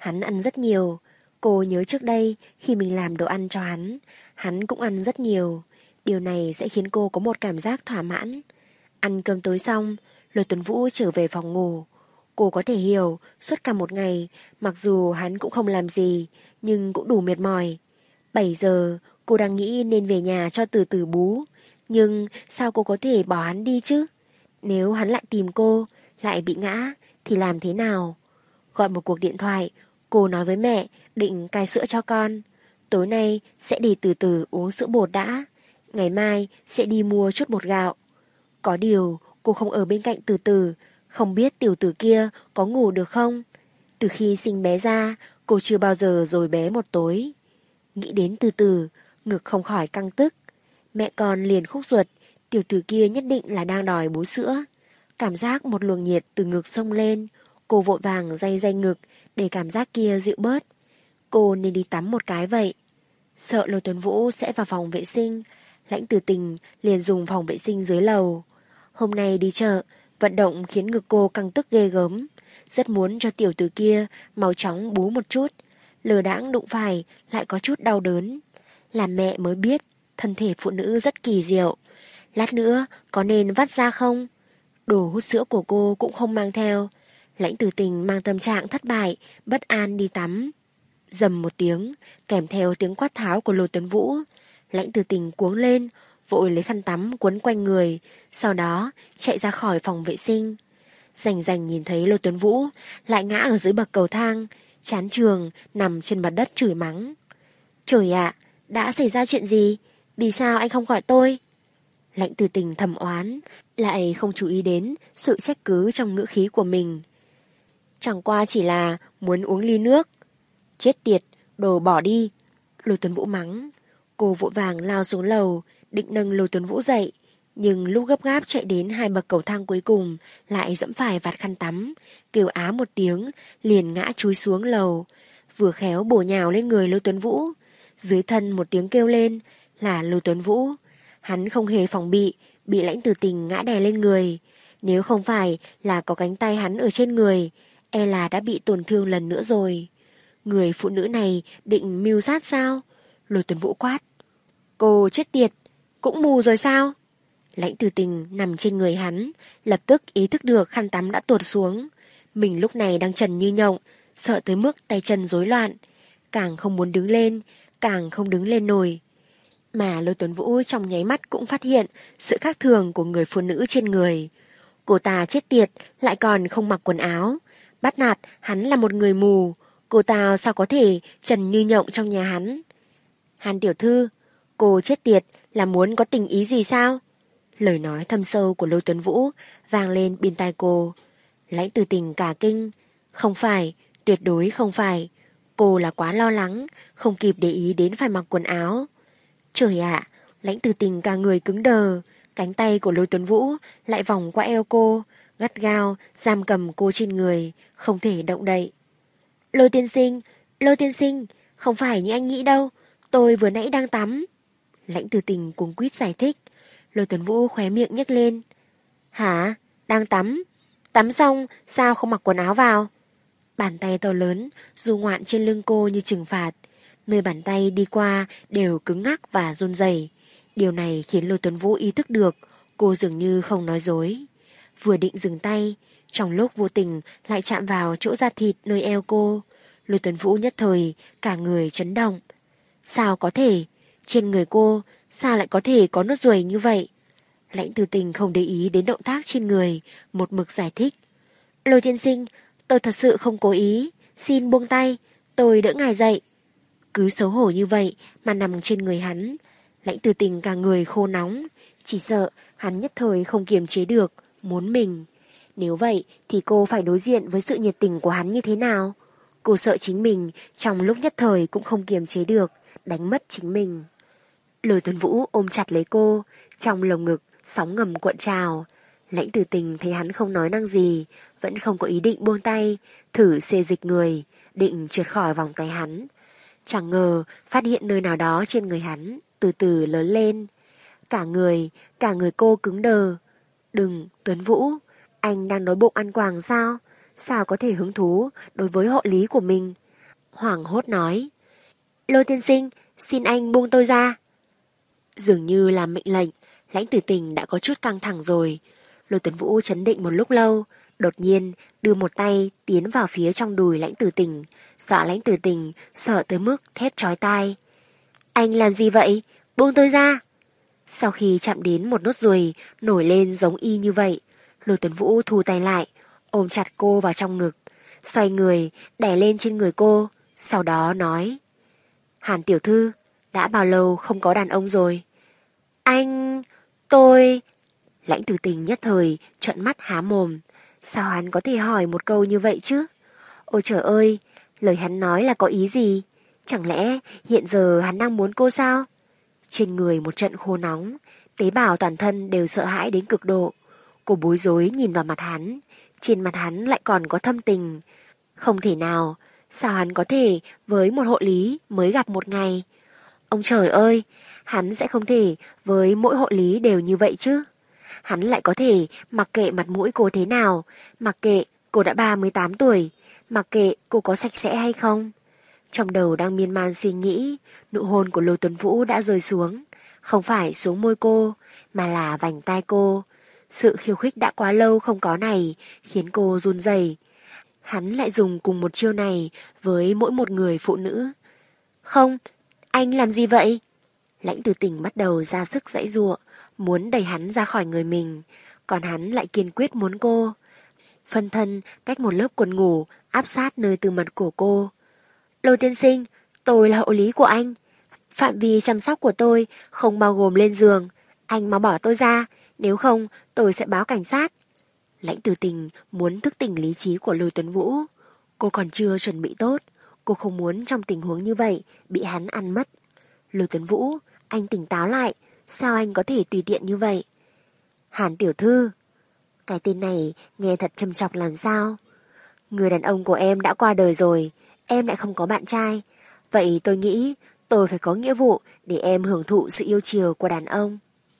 Hắn ăn rất nhiều. Cô nhớ trước đây khi mình làm đồ ăn cho hắn, hắn cũng ăn rất nhiều. Điều này sẽ khiến cô có một cảm giác thỏa mãn. Ăn cơm tối xong, Lôi Tuấn Vũ trở về phòng ngủ. Cô có thể hiểu, suốt cả một ngày, mặc dù hắn cũng không làm gì, nhưng cũng đủ mệt mỏi. bảy giờ, cô đang nghĩ nên về nhà cho từ từ bú. Nhưng sao cô có thể bỏ hắn đi chứ? Nếu hắn lại tìm cô, lại bị ngã, thì làm thế nào? Gọi một cuộc điện thoại, cô nói với mẹ định cai sữa cho con. Tối nay sẽ đi từ từ uống sữa bột đã. Ngày mai sẽ đi mua chút bột gạo. Có điều cô không ở bên cạnh từ từ, không biết tiểu tử kia có ngủ được không. Từ khi sinh bé ra, cô chưa bao giờ dồi bé một tối. Nghĩ đến từ từ, ngực không khỏi căng tức. Mẹ con liền khúc ruột, tiểu tử kia nhất định là đang đòi bú sữa. Cảm giác một luồng nhiệt từ ngực xông lên, cô vội vàng day day ngực để cảm giác kia dịu bớt. Cô nên đi tắm một cái vậy. Sợ Lôi Tuấn Vũ sẽ vào phòng vệ sinh, Lãnh Tử Tình liền dùng phòng vệ sinh dưới lầu. Hôm nay đi chợ, vận động khiến ngực cô căng tức ghê gớm. Rất muốn cho tiểu tử kia mau chóng bú một chút. Lờ đãng đụng phải lại có chút đau đớn. Làm mẹ mới biết thân thể phụ nữ rất kỳ diệu. Lát nữa có nên vắt ra không? Đồ hút sữa của cô cũng không mang theo. Lãnh Tử Tình mang tâm trạng thất bại, bất an đi tắm. Dầm một tiếng, kèm theo tiếng quát tháo của Lôi Tuấn Vũ. Lãnh Tử Tình cuống lên, vội lấy khăn tắm quấn quanh người, sau đó chạy ra khỏi phòng vệ sinh. Rành rành nhìn thấy Lôi Tuấn Vũ lại ngã ở dưới bậc cầu thang, chán trường nằm trên mặt đất chửi mắng. Trời ạ, đã xảy ra chuyện gì? Vì sao anh không gọi tôi? Lãnh Tử Tình thầm oán, lại không chú ý đến sự trách cứ trong ngữ khí của mình. Chẳng qua chỉ là muốn uống ly nước. Chết tiệt, đồ bỏ đi. Lôi Tuấn Vũ mắng. Cô vội vàng lao xuống lầu, định nâng Lôi Tuấn Vũ dậy. Nhưng lúc gấp gáp chạy đến hai bậc cầu thang cuối cùng, lại dẫm phải vạt khăn tắm, kêu á một tiếng, liền ngã chúi xuống lầu. Vừa khéo bổ nhào lên người Lôi Tuấn Vũ. Dưới thân một tiếng kêu lên là Lôi Tuấn Vũ. Hắn không hề phòng bị, bị Lãnh Tử Tình ngã đè lên người. Nếu không phải là có cánh tay hắn ở trên người, e là đã bị tổn thương lần nữa rồi. Người phụ nữ này định mưu sát sao? Lôi Tuấn Vũ quát. Cô chết tiệt, cũng mù rồi sao? Lãnh Tử Tình nằm trên người hắn, lập tức ý thức được khăn tắm đã tuột xuống. Mình lúc này đang trần như nhộng, sợ tới mức tay chân rối loạn. Càng không muốn đứng lên, càng không đứng lên nổi. Mà Lôi Tuấn Vũ trong nháy mắt cũng phát hiện sự khác thường của người phụ nữ trên người. Cô ta chết tiệt, lại còn không mặc quần áo. Bắt nạt hắn là một người mù. Cô ta sao có thể trần như nhộng trong nhà hắn? Hàn tiểu thư, cô chết tiệt là muốn có tình ý gì sao? Lời nói thâm sâu của Lôi Tuấn Vũ vang lên bên tai cô. Lãnh Tử Tình cả kinh. Không phải, tuyệt đối không phải. Cô là quá lo lắng, không kịp để ý đến phải mặc quần áo. Trời ạ, Lãnh Tử Tình cả người cứng đờ. Cánh tay của Lôi Tuấn Vũ lại vòng qua eo cô, gắt gao giam cầm cô trên người, không thể động đậy. Lôi tiên sinh, Lôi tiên sinh, không phải như anh nghĩ đâu, tôi vừa nãy đang tắm. Lãnh Tử Tình cuống quýt giải thích. Lôi Tuấn Vũ khóe miệng nhếch lên. Hả? Đang tắm? Tắm xong sao không mặc quần áo vào? Bàn tay to lớn du ngoạn trên lưng cô như trừng phạt. Nơi bàn tay đi qua đều cứng ngắc và run rẩy. Điều này khiến Lôi Tuấn Vũ ý thức được cô dường như không nói dối. Vừa định dừng tay, trong lúc vô tình lại chạm vào chỗ da thịt nơi eo cô. Lôi Tuấn Vũ nhất thời cả người chấn động. Sao có thể? Trên người cô sao lại có thể có nốt ruồi như vậy? Lãnh Tử Tình không để ý đến động tác trên người, một mực giải thích. Lôi tiên sinh, tôi thật sự không cố ý, xin buông tay, tôi đỡ ngài dậy. Cứ xấu hổ như vậy mà nằm trên người hắn. Lãnh Tử Tình cả người khô nóng, chỉ sợ hắn nhất thời không kiềm chế được, muốn mình. Nếu vậy thì cô phải đối diện với sự nhiệt tình của hắn như thế nào? Cô sợ chính mình trong lúc nhất thời cũng không kiềm chế được, đánh mất chính mình. Lôi Tuấn Vũ ôm chặt lấy cô, trong lồng ngực sóng ngầm cuộn trào. Lãnh Tử Tình thấy hắn không nói năng gì, vẫn không có ý định buông tay, thử xê dịch người, định trượt khỏi vòng tay hắn. Chẳng ngờ phát hiện nơi nào đó trên người hắn từ từ lớn lên. Cả người, cả người cô cứng đờ. Đừng, Tuấn Vũ, anh đang đói bụng ăn quàng sao? Sao có thể hứng thú đối với hộ lý của mình? hoảng hốt nói. Lôi tiên sinh, xin anh buông tôi ra. Dường như là mệnh lệnh, Lãnh Tử Tình đã có chút căng thẳng rồi. Lôi Tuấn Vũ chấn định một lúc lâu, đột nhiên đưa một tay tiến vào phía trong đùi Lãnh Tử Tình, dọa Lãnh Tử Tình sợ tới mức thét chói tai. Anh làm gì vậy? Buông tôi ra! Sau khi chạm đến một nốt ruồi nổi lên giống y như vậy, Lôi Tuấn Vũ thu tay lại, ôm chặt cô vào trong ngực, xoay người đè lên trên người cô, sau đó nói: Hàn tiểu thư, đã bao lâu không có đàn ông rồi? Anh... tôi... Lãnh Tử Tình nhất thời trợn mắt há mồm. Sao hắn có thể hỏi một câu như vậy chứ? Ôi trời ơi, lời hắn nói là có ý gì? Chẳng lẽ hiện giờ hắn đang muốn cô sao? Trên người một trận khô nóng, tế bào toàn thân đều sợ hãi đến cực độ. Cô bối rối nhìn vào mặt hắn, trên mặt hắn lại còn có thâm tình. Không thể nào, sao hắn có thể với một hộ lý mới gặp một ngày? Ông trời ơi, hắn sẽ không thể với mỗi hộ lý đều như vậy chứ. Hắn lại có thể mặc kệ mặt mũi cô thế nào, mặc kệ cô đã ba mươi tám tuổi, mặc kệ cô có sạch sẽ hay không. Trong đầu đang miên man suy nghĩ, nụ hôn của Lôi Tuấn Vũ đã rơi xuống, không phải xuống môi cô, mà là vành tai cô. Sự khiêu khích đã quá lâu không có này khiến cô run rẩy. Hắn lại dùng cùng một chiêu này với mỗi một người phụ nữ. Không, anh làm gì vậy? Lãnh Tử Tình bắt đầu ra sức giãy giụa, muốn đẩy hắn ra khỏi người mình, còn hắn lại kiên quyết muốn cô. Phân thân cách một lớp quần ngủ áp sát nơi từ mật của cô. Lôi tiên sinh, tôi là hộ lý của anh. Phạm vi chăm sóc của tôi không bao gồm lên giường. Anh mau bỏ tôi ra, nếu không tôi sẽ báo cảnh sát. Lãnh Tử Tình muốn thức tỉnh lý trí của Lôi Tuấn Vũ. Cô còn chưa chuẩn bị tốt. Cô không muốn trong tình huống như vậy bị hắn ăn mất. Lôi Tuấn Vũ, anh tỉnh táo lại. Sao anh có thể tùy tiện như vậy? Hàn tiểu thư. Cái tên này nghe thật châm chọc làm sao? Người đàn ông của em đã qua đời rồi, em lại không có bạn trai. Vậy tôi nghĩ tôi phải có nghĩa vụ để em hưởng thụ sự yêu chiều của đàn ông.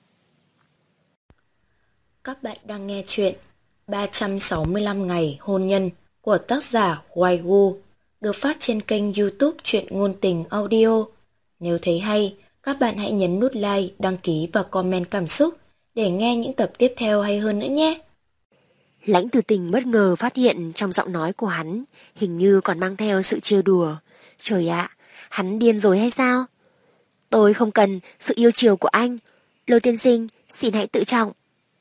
Các bạn đang nghe chuyện ba trăm sáu mươi lăm ngày hôn nhân của tác giả Waigu, được phát trên kênh YouTube Truyện Ngôn Tình Audio. Nếu thấy hay, các bạn hãy nhấn nút like, đăng ký và comment cảm xúc để nghe những tập tiếp theo hay hơn nữa nhé. Lãnh Tử Tình bất ngờ phát hiện trong giọng nói của hắn hình như còn mang theo sự trêu đùa. Trời ạ, hắn điên rồi hay sao? Tôi không cần sự yêu chiều của anh. Lôi tiên sinh, xin hãy tự trọng.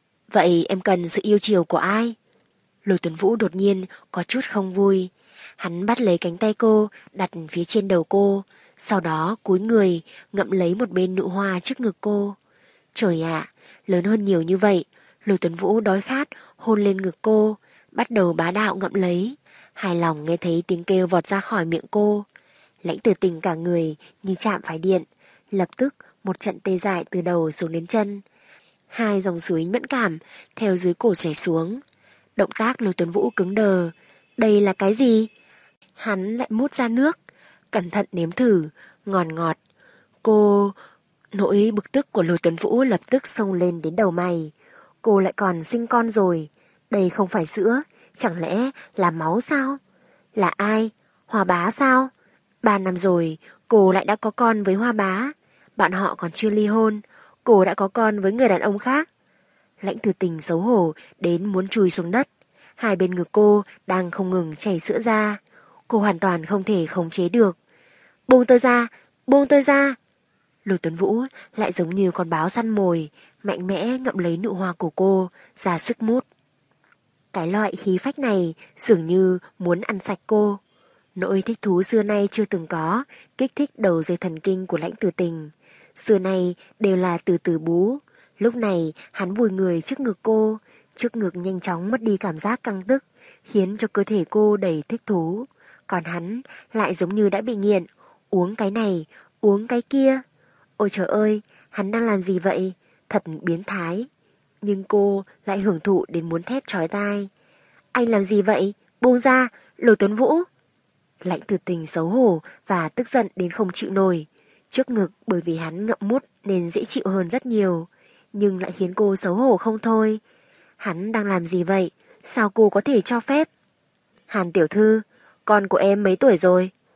Vậy em cần sự yêu chiều của ai? Lôi Tuấn Vũ đột nhiên có chút không vui. Hắn bắt lấy cánh tay cô, đặt phía trên đầu cô, sau đó cúi người ngậm lấy một bên nụ hoa trước ngực cô. Trời ạ, lớn hơn nhiều như vậy. Lôi Tuấn Vũ đói khát hôn lên ngực cô, bắt đầu bá đạo ngậm lấy. Hài lòng nghe thấy tiếng kêu vọt ra khỏi miệng cô. Lãnh Tử Tình cả người như chạm phải điện, lập tức một trận tê dại từ đầu xuống đến chân. Hai dòng suối mẫn cảm theo dưới cổ chảy xuống. Động tác Lôi Tuấn Vũ cứng đờ. Đây là cái gì? Hắn lại mút ra nước, cẩn thận nếm thử, ngọt ngọt. Cô... Nỗi bực tức của Lôi Tuấn Vũ lập tức xông lên đến đầu mày. Cô lại còn sinh con rồi. Đây không phải sữa, chẳng lẽ là máu sao? Là ai? Hoa Bá sao? Ba năm rồi, cô lại đã có con với Hoa Bá. Bọn họ còn chưa ly hôn, cô đã có con với người đàn ông khác. Lãnh Tử Tình xấu hổ đến muốn chui xuống đất. Hai bên ngực cô đang không ngừng chảy sữa ra. Cô hoàn toàn không thể khống chế được. Buông tôi ra, buông tôi ra. Lôi Tuấn Vũ lại giống như con báo săn mồi, mạnh mẽ ngậm lấy nụ hoa của cô, ra sức mút. Cái loại khí phách này dường như muốn ăn sạch cô. Nỗi thích thú xưa nay chưa từng có, kích thích đầu dây thần kinh của Lãnh Tử Tình. Xưa nay đều là từ từ bú. Lúc này hắn vùi người trước ngực cô, trước ngực nhanh chóng mất đi cảm giác căng tức, khiến cho cơ thể cô đầy thích thú. Còn hắn lại giống như đã bị nghiện, uống cái này, uống cái kia. Ôi trời ơi, hắn đang làm gì vậy? Thật biến thái. Nhưng cô lại hưởng thụ đến muốn thét chói tai. Anh làm gì vậy? Buông ra, Lôi Tuấn Vũ. Lãnh Tử Tình xấu hổ và tức giận đến không chịu nổi. Trước ngực bởi vì hắn ngậm mút nên dễ chịu hơn rất nhiều, nhưng lại khiến cô xấu hổ không thôi. Hắn đang làm gì vậy? Sao cô có thể cho phép? Hàn tiểu thư, con của em mấy tuổi rồi?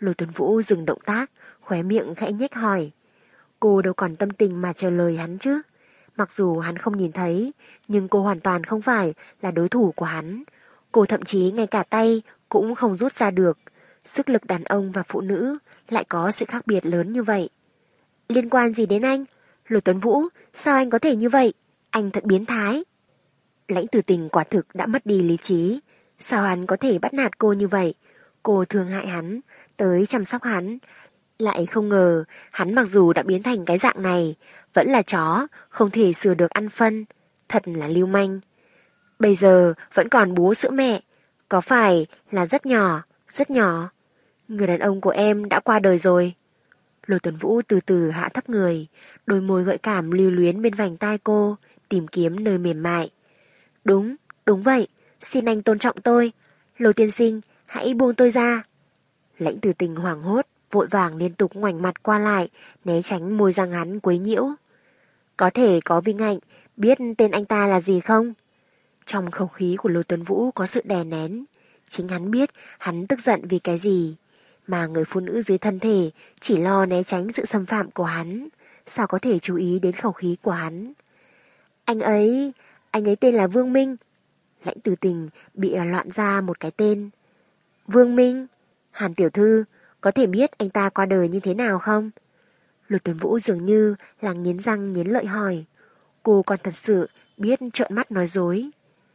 Lôi Tuấn Vũ dừng động tác, khóe miệng khẽ nhếch hỏi. Cô đâu còn tâm tình mà chờ lời hắn chứ. Mặc dù hắn không nhìn thấy, nhưng cô hoàn toàn không phải là đối thủ của hắn. Cô thậm chí ngay cả tay cũng không rút ra được. Sức lực đàn ông và phụ nữ lại có sự khác biệt lớn như vậy. Liên quan gì đến anh? Lôi Tuấn Vũ, sao anh có thể như vậy? Anh thật biến thái. Lãnh Tử Tình quả thực đã mất đi lý trí. Sao hắn có thể bắt nạt cô như vậy? Cô thương hại hắn, tới chăm sóc hắn. Lại không ngờ, hắn mặc dù đã biến thành cái dạng này, vẫn là chó, không thể sửa được ăn phân. Thật là lưu manh. Bây giờ vẫn còn bú sữa mẹ. Có phải là rất nhỏ, rất nhỏ? Người đàn ông của em đã qua đời rồi. Lôi Tuấn Vũ từ từ hạ thấp người, đôi môi gợi cảm lưu luyến bên vành tai cô, tìm kiếm nơi mềm mại. Đúng, đúng vậy, xin anh tôn trọng tôi. Lôi tiên sinh, hãy buông tôi ra. Lãnh Tử Tình hoảng hốt, vội vàng liên tục ngoảnh mặt qua lại, né tránh môi răng hắn quấy nhiễu. Có thể có vinh hạnh, biết tên anh ta là gì không? Trong khẩu khí của Lôi Tuấn Vũ có sự đè nén. Chính hắn biết hắn tức giận vì cái gì, mà người phụ nữ dưới thân thể chỉ lo né tránh sự xâm phạm của hắn, sao có thể chú ý đến khẩu khí của hắn. Anh ấy, anh ấy tên là Vương Minh. Lãnh Tử Tình bị loạn ra một cái tên. Vương Minh? Hàn tiểu thư, có thể biết anh ta qua đời như thế nào không? Lôi Tuấn Vũ dường như là nghiến răng nghiến lợi hỏi. Cô còn thật sự biết trợn mắt nói dối.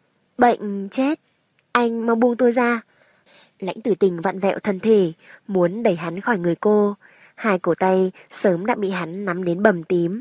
Bệnh chết. Anh mau buông tôi ra. Lãnh Tử Tình vặn vẹo thân thể, muốn đẩy hắn khỏi người cô. Hai cổ tay sớm đã bị hắn nắm đến bầm tím.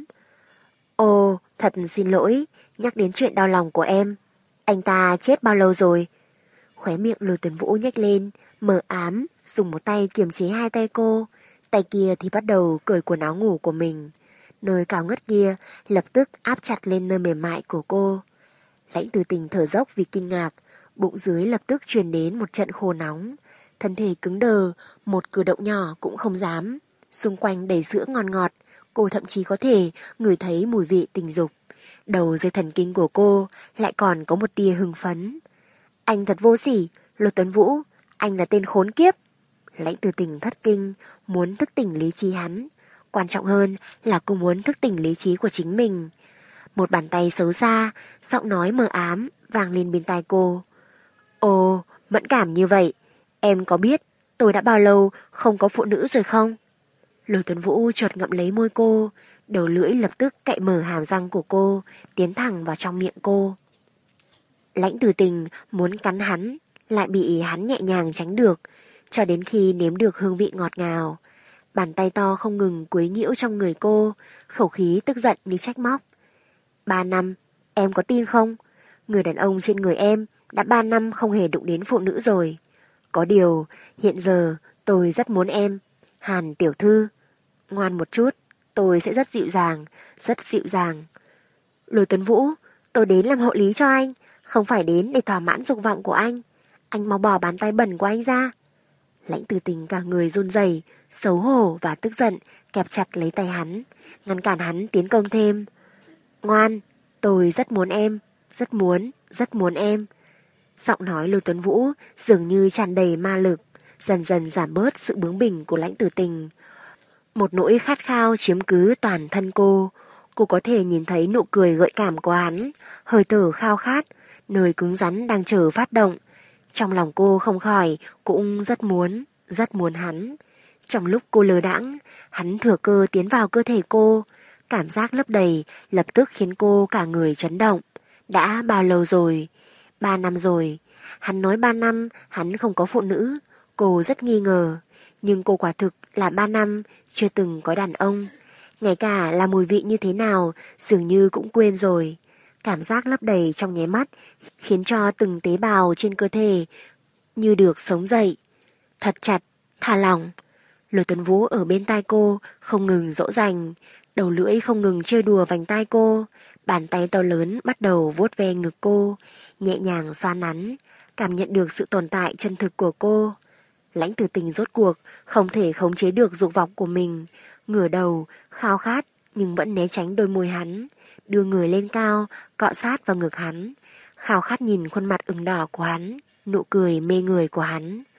Ồ, thật xin lỗi, nhắc đến chuyện đau lòng của em. Anh ta chết bao lâu rồi? Khóe miệng Lôi Tuấn Vũ nhếch lên, mờ ám, dùng một tay kiềm chế hai tay cô. Tay kia thì bắt đầu cởi quần áo ngủ của mình. Nơi cao ngất kia lập tức áp chặt lên nơi mềm mại của cô. Lãnh Tử Tình thở dốc vì kinh ngạc, bụng dưới lập tức truyền đến một trận khô nóng. Thân thể cứng đờ, một cử động nhỏ cũng không dám. Xung quanh đầy sữa ngon ngọt, cô thậm chí có thể ngửi thấy mùi vị tình dục. Đầu dây thần kinh của cô lại còn có một tia hưng phấn. Anh thật vô sỉ, Lôi Tuấn Vũ, anh là tên khốn kiếp. Lãnh Tử Tình thất kinh, muốn thức tỉnh lý trí hắn. Quan trọng hơn là cô muốn thức tỉnh lý trí của chính mình. Một bàn tay xấu xa, giọng nói mờ ám, vang lên bên tai cô. Ồ, mẫn cảm như vậy, em có biết tôi đã bao lâu không có phụ nữ rồi không? Lôi Tuấn Vũ chợt ngậm lấy môi cô, đầu lưỡi lập tức cạy mở hàm răng của cô, tiến thẳng vào trong miệng cô. Lãnh Tử Tình muốn cắn hắn, lại bị hắn nhẹ nhàng tránh được, cho đến khi nếm được hương vị ngọt ngào. Bàn tay to không ngừng quấy nhiễu trong người cô, khẩu khí tức giận như trách móc. Ba năm, em có tin không? Người đàn ông trên người em đã ba năm không hề đụng đến phụ nữ rồi. Có điều, hiện giờ tôi rất muốn em. Hàn tiểu thư, ngoan một chút, tôi sẽ rất dịu dàng, rất dịu dàng. Lôi Tuấn Vũ, tôi đến làm hộ lý cho anh, không phải đến để thỏa mãn dục vọng của anh. Anh mau bỏ bàn tay bẩn của anh ra. Lãnh Tử Tình cả người run rẩy, xấu hổ và tức giận, kẹp chặt lấy tay hắn, ngăn cản hắn tiến công thêm. Ngoan, tôi rất muốn em, rất muốn, rất muốn em. Giọng nói Lôi Tuấn Vũ dường như tràn đầy ma lực, dần dần giảm bớt sự bướng bỉnh của Lãnh Tử Tình. Một nỗi khát khao chiếm cứ toàn thân cô. Cô có thể nhìn thấy nụ cười gợi cảm của hắn, hơi thở khao khát, nơi cứng rắn đang chờ phát động. Trong lòng cô không khỏi cũng rất muốn, rất muốn hắn. Trong lúc cô lơ đãng, hắn thừa cơ tiến vào cơ thể cô. Cảm giác lấp đầy lập tức khiến cô cả người chấn động. Đã bao lâu rồi? Ba năm rồi. Hắn nói ba năm hắn không có phụ nữ. Cô rất nghi ngờ. Nhưng cô quả thực là ba năm chưa từng có đàn ông. Ngay cả là mùi vị như thế nào dường như cũng quên rồi. Cảm giác lấp đầy trong nháy mắt khiến cho từng tế bào trên cơ thể như được sống dậy. Thật chặt, thả lỏng. Lôi Tuấn Vũ ở bên tai cô không ngừng dỗ dành, đầu lưỡi không ngừng chơi đùa vành tai cô, bàn tay to lớn bắt đầu vuốt ve ngực cô, nhẹ nhàng xoa nắn, cảm nhận được sự tồn tại chân thực của cô. Lãnh Tử Tình rốt cuộc không thể khống chế được dục vọng của mình, ngửa đầu, khao khát nhưng vẫn né tránh đôi môi hắn, đưa người lên cao, cọ sát vào ngực hắn, khao khát nhìn khuôn mặt ửng đỏ của hắn, nụ cười mê người của hắn.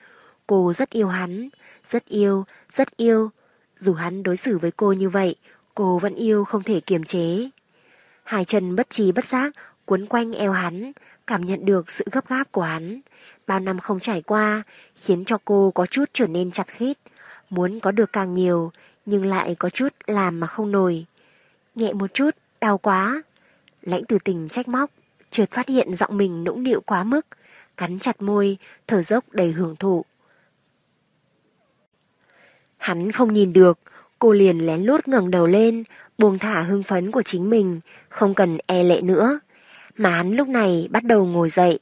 Cô rất yêu hắn, rất yêu, rất yêu. Dù hắn đối xử với cô như vậy, cô vẫn yêu không thể kiềm chế. Hai chân bất trí bất giác quấn quanh eo hắn, cảm nhận được sự gấp gáp của hắn. Bao năm không trải qua khiến cho cô có chút trở nên chặt khít, muốn có được càng nhiều nhưng lại có chút làm mà không nổi. Nhẹ một chút, đau quá. Lãnh Tử Tình trách móc, chợt phát hiện giọng mình nũng nịu quá mức, cắn chặt môi, thở dốc đầy hưởng thụ. Hắn không nhìn được, cô liền lén lút ngẩng đầu lên, buông thả hưng phấn của chính mình, không cần e lệ nữa. Mà hắn lúc này bắt đầu ngồi dậy,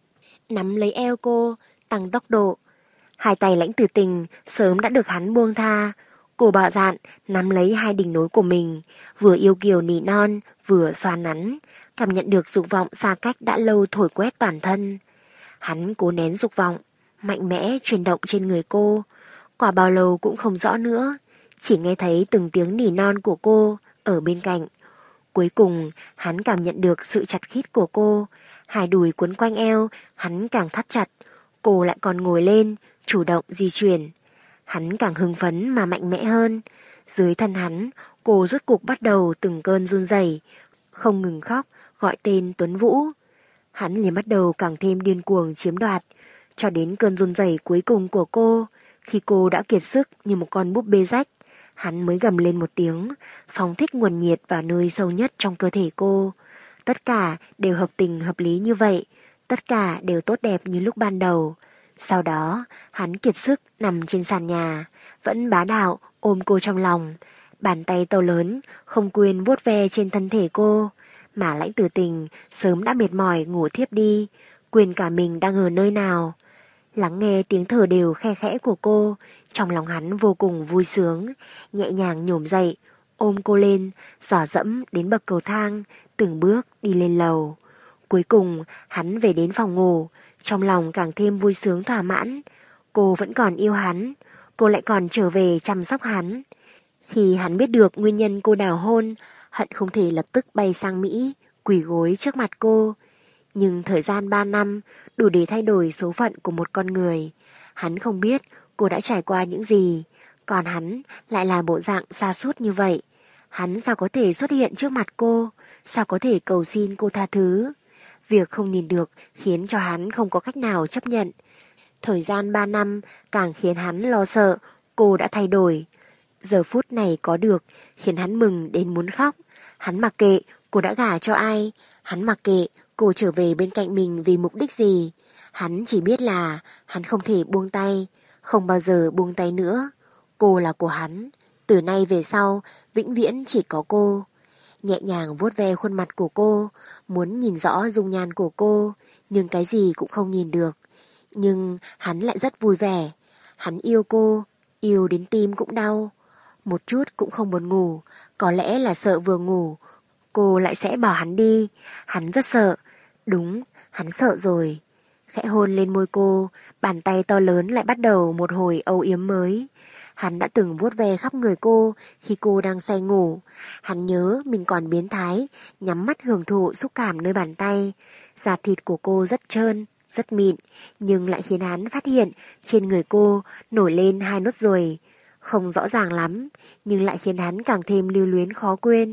nắm lấy eo cô, tăng tốc độ. Hai tay Lãnh Tử Tình sớm đã được hắn buông tha. Cô bạo dạn nắm lấy hai đỉnh nối của mình, vừa yêu kiều nỉ non, vừa xoa nắn, cảm nhận được dục vọng xa cách đã lâu thổi quét toàn thân. Hắn cố nén dục vọng, mạnh mẽ chuyển động trên người cô. Quả bao lâu cũng không rõ nữa, chỉ nghe thấy từng tiếng nỉ non của cô ở bên cạnh. Cuối cùng, hắn cảm nhận được sự chặt khít của cô, hai đùi quấn quanh eo, hắn càng thắt chặt, cô lại còn ngồi lên, chủ động di chuyển. Hắn càng hưng phấn mà mạnh mẽ hơn. Dưới thân hắn, cô rốt cục bắt đầu từng cơn run rẩy, không ngừng khóc, gọi tên Tuấn Vũ. Hắn liền bắt đầu càng thêm điên cuồng chiếm đoạt, cho đến cơn run rẩy cuối cùng của cô. Khi cô đã kiệt sức như một con búp bê rách, hắn mới gầm lên một tiếng, phóng thích nguồn nhiệt vào nơi sâu nhất trong cơ thể cô. Tất cả đều hợp tình hợp lý như vậy, tất cả đều tốt đẹp như lúc ban đầu. Sau đó, hắn kiệt sức nằm trên sàn nhà, vẫn bá đạo ôm cô trong lòng, bàn tay to lớn không quên vuốt ve trên thân thể cô. Mà Lãnh Tử Tình sớm đã mệt mỏi ngủ thiếp đi, quên cả mình đang ở nơi nào. Lắng nghe tiếng thở đều khe khẽ của cô, trong lòng hắn vô cùng vui sướng, nhẹ nhàng nhổm dậy, ôm cô lên, dò dẫm đến bậc cầu thang, từng bước đi lên lầu. Cuối cùng, hắn về đến phòng ngủ, trong lòng càng thêm vui sướng thỏa mãn. Cô vẫn còn yêu hắn, cô lại còn trở về chăm sóc hắn. Khi hắn biết được nguyên nhân cô đào hôn, hận không thể lập tức bay sang Mỹ, quỳ gối trước mặt cô. Nhưng thời gian ba năm đủ để thay đổi số phận của một con người. Hắn không biết cô đã trải qua những gì, còn hắn lại là bộ dạng sa sút như vậy. Hắn sao có thể xuất hiện trước mặt cô, sao có thể cầu xin cô tha thứ. Việc không nhìn được khiến cho hắn không có cách nào chấp nhận. Thời gian ba năm càng khiến hắn lo sợ cô đã thay đổi. Giờ phút này có được khiến hắn mừng đến muốn khóc. Hắn mặc kệ cô đã gả cho ai, hắn mặc kệ cô trở về bên cạnh mình vì mục đích gì. Hắn chỉ biết là hắn không thể buông tay, không bao giờ buông tay nữa. Cô là của hắn, từ nay về sau vĩnh viễn chỉ có cô. Nhẹ nhàng vuốt ve khuôn mặt của cô, muốn nhìn rõ dung nhan của cô, nhưng cái gì cũng không nhìn được. Nhưng hắn lại rất vui vẻ. Hắn yêu cô, yêu đến tim cũng đau. Một chút cũng không buồn ngủ, có lẽ là sợ vừa ngủ cô lại sẽ bỏ hắn đi. Hắn rất sợ. Đúng, hắn sợ rồi. Khẽ hôn lên môi cô, bàn tay to lớn lại bắt đầu một hồi âu yếm mới. Hắn đã từng vuốt ve khắp người cô khi cô đang say ngủ. Hắn nhớ mình còn biến thái, nhắm mắt hưởng thụ xúc cảm nơi bàn tay. Da thịt của cô rất trơn, rất mịn, nhưng lại khiến hắn phát hiện trên người cô nổi lên hai nốt ruồi. Không rõ ràng lắm, nhưng lại khiến hắn càng thêm lưu luyến khó quên.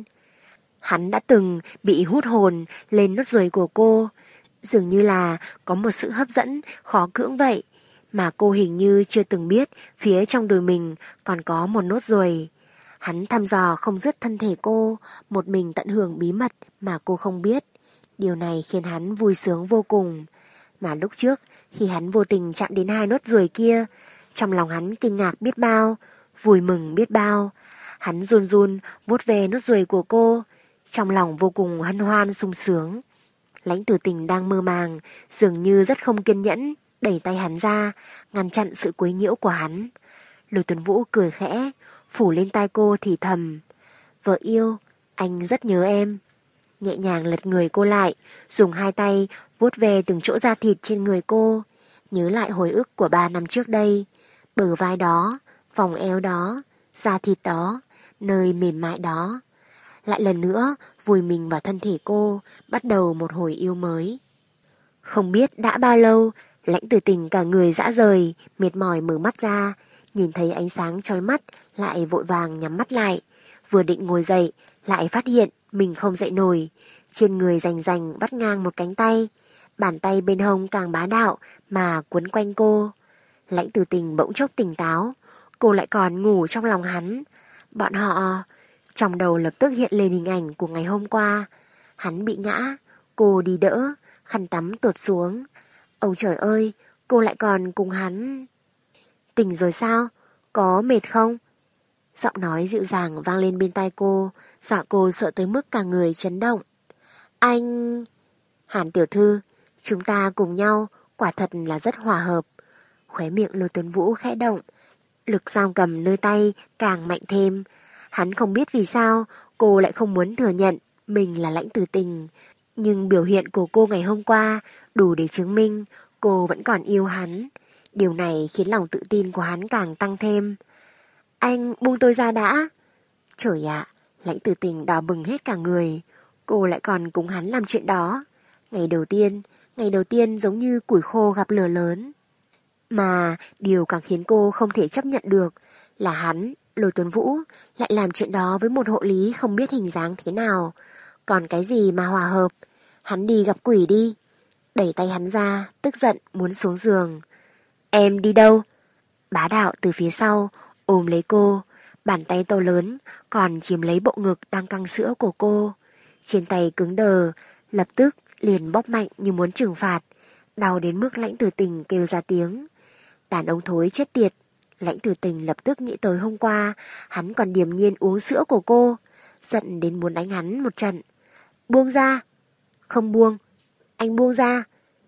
Hắn đã từng bị hút hồn lên nốt ruồi của cô, dường như là có một sự hấp dẫn khó cưỡng vậy, mà cô hình như chưa từng biết phía trong đùi mình còn có một nốt ruồi. Hắn thăm dò không dứt thân thể cô, một mình tận hưởng bí mật mà cô không biết. Điều này khiến hắn vui sướng vô cùng. Mà lúc trước, khi hắn vô tình chạm đến hai nốt ruồi kia, trong lòng hắn kinh ngạc biết bao, vui mừng biết bao. Hắn run run vuốt ve nốt ruồi của cô, trong lòng vô cùng hân hoan sung sướng. Lãnh Tử Tình đang mơ màng, dường như rất không kiên nhẫn, đẩy tay hắn ra, ngăn chặn sự quấy nhiễu của hắn. Lôi Tuấn Vũ cười khẽ, phủ lên tai cô thì thầm: "Vợ yêu, anh rất nhớ em." Nhẹ nhàng lật người cô lại, dùng hai tay vuốt ve từng chỗ da thịt trên người cô, nhớ lại hồi ức của ba năm trước đây, bờ vai đó, vòng eo đó, da thịt đó, nơi mềm mại đó. Lại lần nữa vùi mình vào thân thể cô, bắt đầu một hồi yêu mới. Không biết đã bao lâu, Lãnh Tử Tình cả người dã rời, mệt mỏi mở mắt ra, nhìn thấy ánh sáng chói mắt, lại vội vàng nhắm mắt lại. Vừa định ngồi dậy, lại phát hiện mình không dậy nổi. Trên người rành rành vắt ngang một cánh tay, bàn tay bên hông càng bá đạo mà quấn quanh cô. Lãnh Tử Tình bỗng chốc tỉnh táo, cô lại còn ngủ trong lòng hắn. Bọn họ... Trong đầu lập tức hiện lên hình ảnh của ngày hôm qua. Hắn bị ngã, cô đi đỡ, khăn tắm tuột xuống. Ôi trời ơi, cô lại còn cùng hắn. Tỉnh rồi sao? Có mệt không? Giọng nói dịu dàng vang lên bên tai cô, dọa cô sợ tới mức cả người chấn động. Anh... Hàn tiểu thư, chúng ta cùng nhau, quả thật là rất hòa hợp. Khóe miệng Lôi Tuấn Vũ khẽ động, lực giam cầm nơi tay càng mạnh thêm. Hắn không biết vì sao cô lại không muốn thừa nhận mình là Lãnh Tử Tình, nhưng biểu hiện của cô ngày hôm qua đủ để chứng minh cô vẫn còn yêu hắn. Điều này khiến lòng tự tin của hắn càng tăng thêm. Anh buông tôi ra đã. Trời ạ, Lãnh Tử Tình đỏ bừng hết cả người. Cô lại còn cùng hắn làm chuyện đó. Ngày đầu tiên, ngày đầu tiên giống như củi khô gặp lửa lớn. Mà điều càng khiến cô không thể chấp nhận được là hắn, Lôi Tuấn Vũ, lại làm chuyện đó với một hộ lý không biết hình dáng thế nào. Còn cái gì mà hòa hợp, hắn đi gặp quỷ đi. Đẩy tay hắn ra, tức giận muốn xuống giường. Em đi đâu? Bá đạo từ phía sau, ôm lấy cô, bàn tay to lớn còn chiếm lấy bộ ngực đang căng sữa của cô. Trên tay cứng đờ, lập tức liền bóp mạnh như muốn trừng phạt, đau đến mức Lãnh Tử Tình kêu ra tiếng. Đàn ông thối chết tiệt. Lãnh Tử Tình lập tức nghĩ tới hôm qua hắn còn điềm nhiên uống sữa của cô, giận đến muốn đánh hắn một trận. Buông ra. Không buông. Anh buông ra.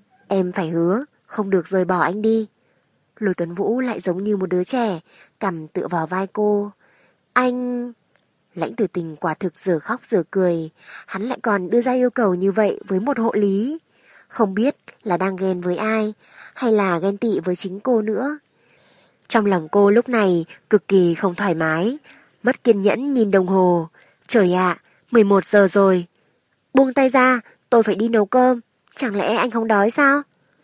Em phải hứa không được rời bỏ anh đi. Lôi Tuấn Vũ lại giống như một đứa trẻ, cằm tựa vào vai cô. Anh... Lãnh Tử Tình quả thực giờ khóc giờ cười. Hắn lại còn đưa ra yêu cầu như vậy với một hộ lý. Không biết là đang ghen với ai, hay là ghen tị với chính cô nữa. Trong lòng cô lúc này cực kỳ không thoải mái, mất kiên nhẫn nhìn đồng hồ. Trời ạ, mười một giờ rồi. Buông tay ra, tôi phải đi nấu cơm. Chẳng lẽ anh không đói sao?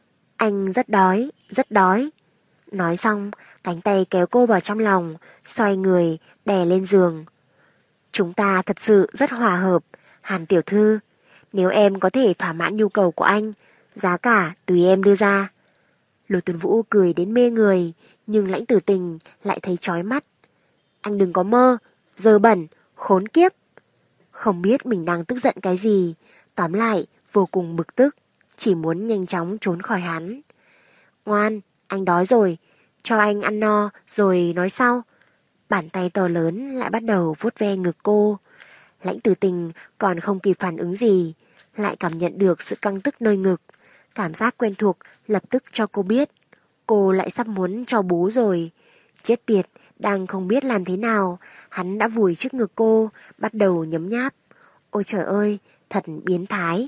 Anh rất đói, rất đói. Nói xong, cánh tay kéo cô vào trong lòng, xoay người, đè lên giường. Chúng ta thật sự rất hòa hợp, Hàn tiểu thư. Nếu em có thể thỏa mãn nhu cầu của anh, giá cả tùy em đưa ra. Lôi Tuấn Vũ cười đến mê người, nhưng Lãnh Tử Tình lại thấy chói mắt. Anh đừng có mơ, dơ bẩn, khốn kiếp. Không biết mình đang tức giận cái gì, tóm lại vô cùng bực tức, chỉ muốn nhanh chóng trốn khỏi hắn. Ngoan, anh đói rồi, cho anh ăn no rồi nói sau. Bàn tay to lớn lại bắt đầu vuốt ve ngực cô. Lãnh Tử Tình còn không kịp phản ứng gì, lại cảm nhận được sự căng tức nơi ngực. Cảm giác quen thuộc lập tức cho cô biết cô lại sắp muốn cho bú rồi. Chết tiệt, đang không biết làm thế nào, hắn đã vùi trước ngực cô, bắt đầu nhấm nháp. Ôi trời ơi, thật biến thái.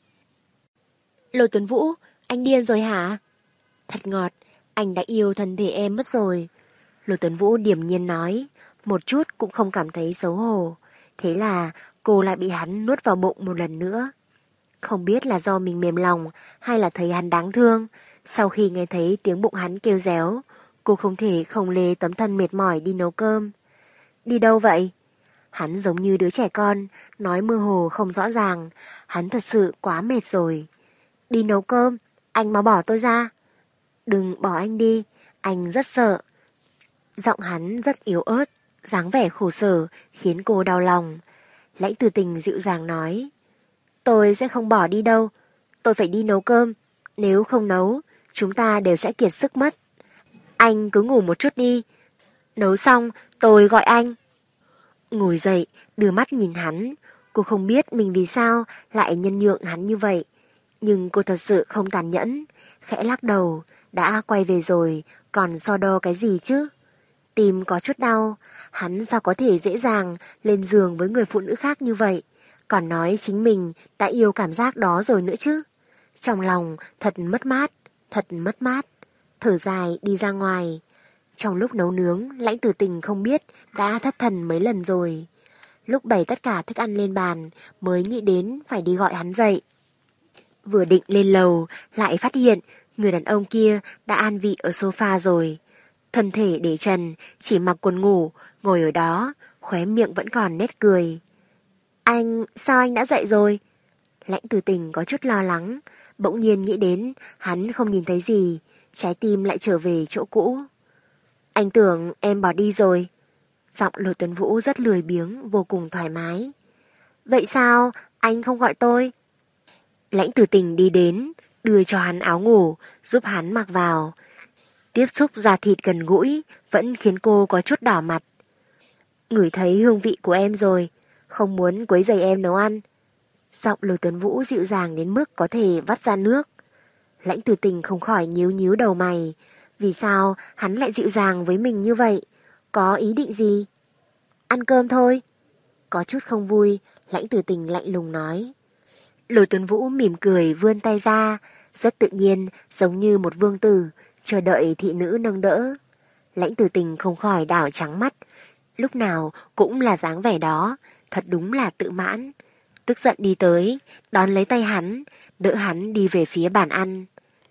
Lôi Tuấn Vũ, anh điên rồi hả? Thật ngọt, anh đã yêu thân thể em mất rồi. Lôi Tuấn Vũ điềm nhiên nói, một chút cũng không cảm thấy xấu hổ. Thế là cô lại bị hắn nuốt vào bụng một lần nữa. Không biết là do mình mềm lòng hay là thấy hắn đáng thương. Sau khi nghe thấy tiếng bụng hắn kêu réo, cô không thể không lê tấm thân mệt mỏi đi nấu cơm. Đi đâu vậy? Hắn giống như đứa trẻ con, nói mơ hồ không rõ ràng. Hắn thật sự quá mệt rồi. Đi nấu cơm, anh mau bỏ tôi ra. Đừng bỏ anh đi, anh rất sợ. Giọng hắn rất yếu ớt, dáng vẻ khổ sở khiến cô đau lòng. Lãnh Tử Tình dịu dàng nói, tôi sẽ không bỏ đi đâu, tôi phải đi nấu cơm, nếu không nấu, chúng ta đều sẽ kiệt sức mất. Anh cứ ngủ một chút đi, nấu xong tôi gọi anh. Ngồi dậy, đưa mắt nhìn hắn, cô không biết mình vì sao lại nhân nhượng hắn như vậy, nhưng cô thật sự không tàn nhẫn, khẽ lắc đầu, đã quay về rồi, còn so đo cái gì chứ? Tim có chút đau, hắn sao có thể dễ dàng lên giường với người phụ nữ khác như vậy, còn nói chính mình đã yêu cảm giác đó rồi nữa chứ. Trong lòng thật mất mát, thật mất mát, thở dài đi ra ngoài. Trong lúc nấu nướng, Lãnh Tử Tình không biết đã thất thần mấy lần rồi. Lúc bày tất cả thức ăn lên bàn mới nghĩ đến phải đi gọi hắn dậy. Vừa định lên lầu, lại phát hiện Người đàn ông kia đã an vị ở sofa rồi. Thân thể để trần, chỉ mặc quần ngủ, ngồi ở đó, khóe miệng vẫn còn nét cười. Anh, sao anh đã dậy rồi? Lãnh Tử Tình có chút lo lắng, bỗng nhiên nghĩ đến hắn không nhìn thấy gì, trái tim lại trở về chỗ cũ. Anh tưởng em bỏ đi rồi. Giọng Lôi Tuấn Vũ rất lười biếng, vô cùng thoải mái. Vậy sao anh không gọi tôi? Lãnh Tử Tình đi đến, đưa cho hắn áo ngủ, giúp hắn mặc vào. Tiếp xúc da thịt gần gũi vẫn khiến cô có chút đỏ mặt. Ngửi thấy hương vị của em rồi, không muốn quấy rầy em nấu ăn. Giọng Lôi Tuấn Vũ dịu dàng đến mức có thể vắt ra nước. Lãnh Tử Tình không khỏi nhíu nhíu đầu mày. Vì sao hắn lại dịu dàng với mình như vậy? Có ý định gì? Ăn cơm thôi. Có chút không vui, Lãnh Tử Tình lạnh lùng nói. Lôi Tuấn Vũ mỉm cười vươn tay ra, rất tự nhiên, giống như một vương tử, chờ đợi thị nữ nâng đỡ. Lãnh Tử Tình không khỏi đảo trắng mắt, lúc nào cũng là dáng vẻ đó, thật đúng là tự mãn. Tức giận đi tới, đón lấy tay hắn, đỡ hắn đi về phía bàn ăn.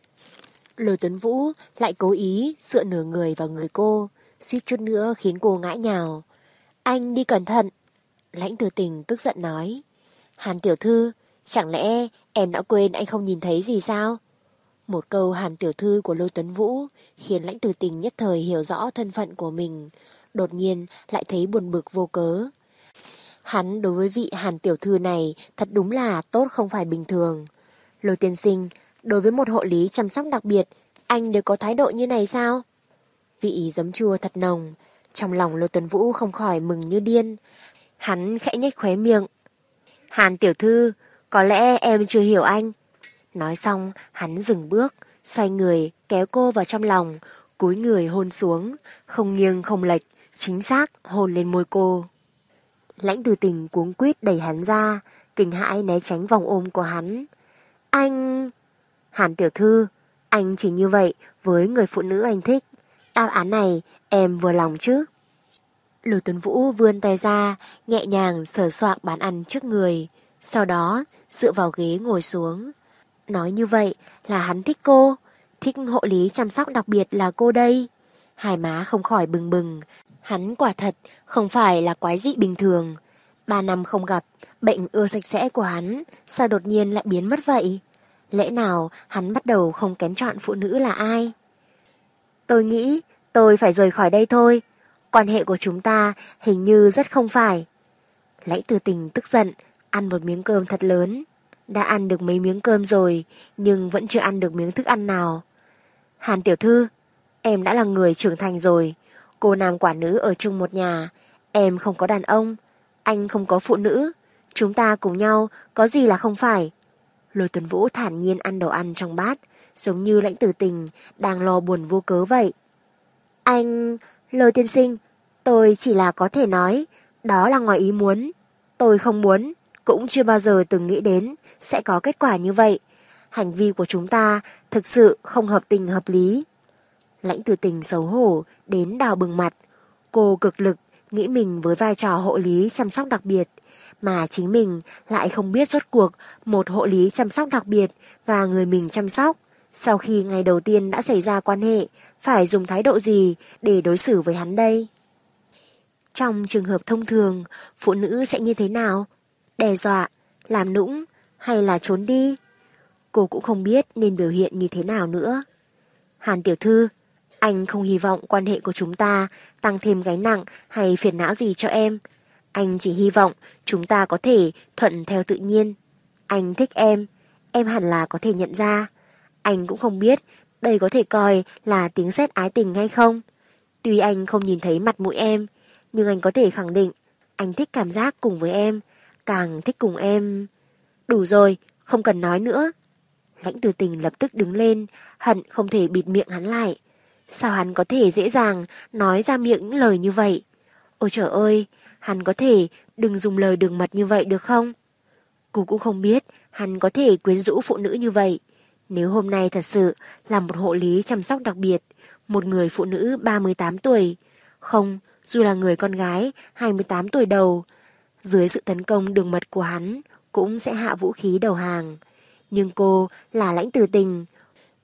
Lôi Tuấn Vũ lại cố ý dựa nửa người vào người cô, suýt chút nữa khiến cô ngã nhào. Anh đi cẩn thận. Lãnh Tử Tình tức giận nói. Hàn tiểu thư, chẳng lẽ em đã quên anh không nhìn thấy gì sao? Một câu Hàn tiểu thư của Lôi Tuấn Vũ khiến Lãnh Tử Tình nhất thời hiểu rõ thân phận của mình, đột nhiên lại thấy buồn bực vô cớ. Hắn đối với vị Hàn tiểu thư này thật đúng là tốt không phải bình thường. Lôi tiên sinh, đối với một hộ lý chăm sóc đặc biệt, anh đều có thái độ như này sao? Vị giấm chua thật nồng, trong lòng Lôi Tuấn Vũ không khỏi mừng như điên. Hắn khẽ nhếch khóe miệng. Hàn tiểu thư, có lẽ em chưa hiểu anh. Nói xong, hắn dừng bước, xoay người, kéo cô vào trong lòng, cúi người hôn xuống, không nghiêng không lệch, chính xác hôn lên môi cô. Lãnh Tử Tình cuống quýt đẩy hắn ra, kinh hãi né tránh vòng ôm của hắn. Anh... Hàn tiểu thư, anh chỉ như vậy với người phụ nữ anh thích. Đáp án này em vừa lòng chứ? Lôi Tuấn Vũ vươn tay ra, nhẹ nhàng sờ soạng bàn ăn trước người, sau đó dựa vào ghế ngồi xuống. Nói như vậy là hắn thích cô, thích hộ lý chăm sóc đặc biệt là cô đây. Hai má không khỏi bừng bừng, hắn quả thật không phải là quái dị bình thường. Ba năm không gặp, bệnh ưa sạch sẽ của hắn sao đột nhiên lại biến mất vậy? Lẽ nào hắn bắt đầu không kén chọn phụ nữ là ai? Tôi nghĩ tôi phải rời khỏi đây thôi. Quan hệ của chúng ta hình như rất không phải. Lãnh Tử Tình tức giận, ăn một miếng cơm thật lớn. Đã ăn được mấy miếng cơm rồi, nhưng vẫn chưa ăn được miếng thức ăn nào. Hàn tiểu thư, em đã là người trưởng thành rồi. Cô nam quả nữ ở chung một nhà. Em không có đàn ông, anh không có phụ nữ. Chúng ta cùng nhau có gì là không phải? Lôi Tuấn Vũ thản nhiên ăn đồ ăn trong bát, giống như Lãnh Tử Tình đang lo buồn vô cớ vậy. Anh... Lôi tiên sinh, tôi chỉ là có thể nói, đó là ngoài ý muốn. Tôi không muốn, cũng chưa bao giờ từng nghĩ đến sẽ có kết quả như vậy. Hành vi của chúng ta thực sự không hợp tình hợp lý. Lãnh Tử Tình xấu hổ đến đỏ bừng mặt. Cô cực lực nghĩ mình với vai trò hộ lý chăm sóc đặc biệt, mà chính mình lại không biết rốt cuộc một hộ lý chăm sóc đặc biệt và người mình chăm sóc, sau khi ngày đầu tiên đã xảy ra quan hệ, phải dùng thái độ gì để đối xử với hắn đây? Trong trường hợp thông thường, phụ nữ sẽ như thế nào? Đe dọa, làm nũng hay là trốn đi? Cô cũng không biết nên biểu hiện như thế nào nữa. Hàn tiểu thư, anh không hy vọng quan hệ của chúng ta tăng thêm gánh nặng hay phiền não gì cho em. Anh chỉ hy vọng chúng ta có thể thuận theo tự nhiên. Anh thích em, em hẳn là có thể nhận ra. Anh cũng không biết đây có thể coi là tiếng sét ái tình hay không. Tuy anh không nhìn thấy mặt mũi em, nhưng anh có thể khẳng định anh thích cảm giác cùng với em, càng thích cùng em. Đủ rồi, không cần nói nữa. Lãnh Tử Tình lập tức đứng lên, hận không thể bịt miệng hắn lại. Sao hắn có thể dễ dàng nói ra miệng những lời như vậy? Ôi trời ơi, hắn có thể đừng dùng lời đường mật như vậy được không? Cô cũng không biết hắn có thể quyến rũ phụ nữ như vậy. Nếu hôm nay thật sự là một hộ lý chăm sóc đặc biệt, một người phụ nữ ba mươi tám tuổi, không, dù là người con gái hai mươi tám tuổi đầu, dưới sự tấn công đường mật của hắn, cũng sẽ hạ vũ khí đầu hàng. Nhưng cô là Lãnh Tử Tình.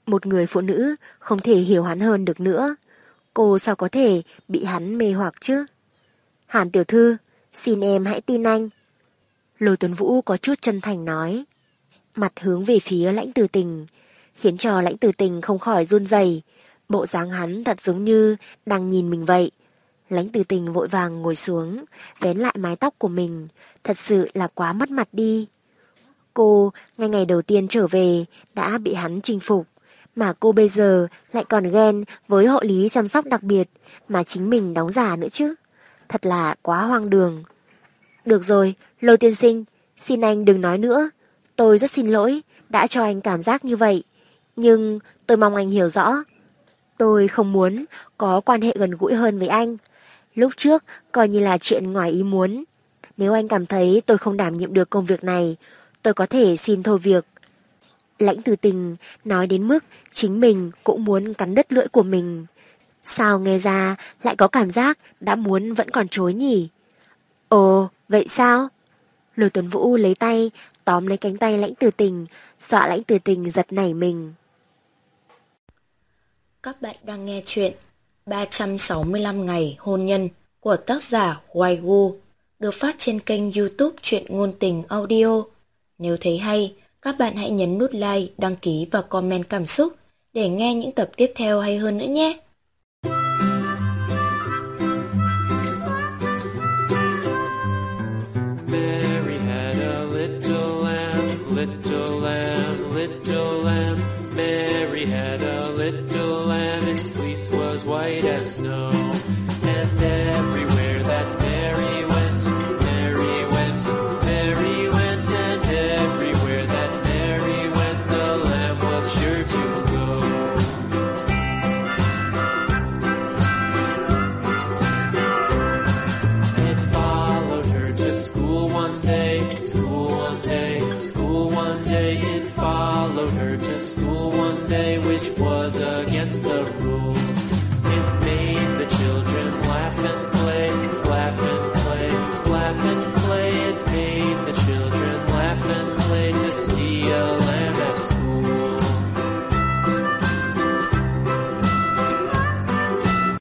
Một người phụ nữ không thể hiểu hắn hơn được nữa. Cô sao có thể bị hắn mê hoặc chứ? Hàn tiểu thư, xin em hãy tin anh. Lôi Tuấn Vũ có chút chân thành nói. Mặt hướng về phía Lãnh Tử Tình, khiến cho Lãnh Tử Tình không khỏi run rẩy. Bộ dáng hắn thật giống như đang nhìn mình vậy. Lãnh Tử Tình vội vàng ngồi xuống, vén lại mái tóc của mình, thật sự là quá mất mặt đi. Cô, ngay ngày đầu tiên trở về, đã bị hắn chinh phục, mà cô bây giờ lại còn ghen với hộ lý chăm sóc đặc biệt mà chính mình đóng giả nữa chứ. Thật là quá hoang đường. Được rồi, Lôi tiên sinh, xin anh đừng nói nữa. Tôi rất xin lỗi, đã cho anh cảm giác như vậy. Nhưng tôi mong anh hiểu rõ. Tôi không muốn có quan hệ gần gũi hơn với anh. Lúc trước coi như là chuyện ngoài ý muốn. Nếu anh cảm thấy tôi không đảm nhiệm được công việc này, tôi có thể xin thôi việc. Lãnh Tử Tình nói đến mức chính mình cũng muốn cắn đứt lưỡi của mình. Sao nghe ra lại có cảm giác đã muốn vẫn còn chối nhỉ? Ồ, vậy sao? Lôi Tuấn Vũ lấy tay tóm lấy cánh tay Lãnh Tử Tình, dọa Lãnh Tử Tình giật nảy mình. Các bạn đang nghe chuyện ba trăm sáu mươi lăm ngày hôn nhân của tác giả Hoài Gu, được phát trên kênh YouTube Truyện Ngôn Tình Audio. Nếu thấy hay, các bạn hãy nhấn nút like, đăng ký và comment cảm xúc để nghe những tập tiếp theo hay hơn nữa nhé. Mary had a little lamb, little lamb, little lamb. Mary had a little lamb, its fleece was white as snow. And everywhere that Mary went, Mary went, Mary went, and everywhere that Mary went, the lamb was sure to go. It followed her to school one day, school one day, school one day. It followed her to school one day, which was against the rules.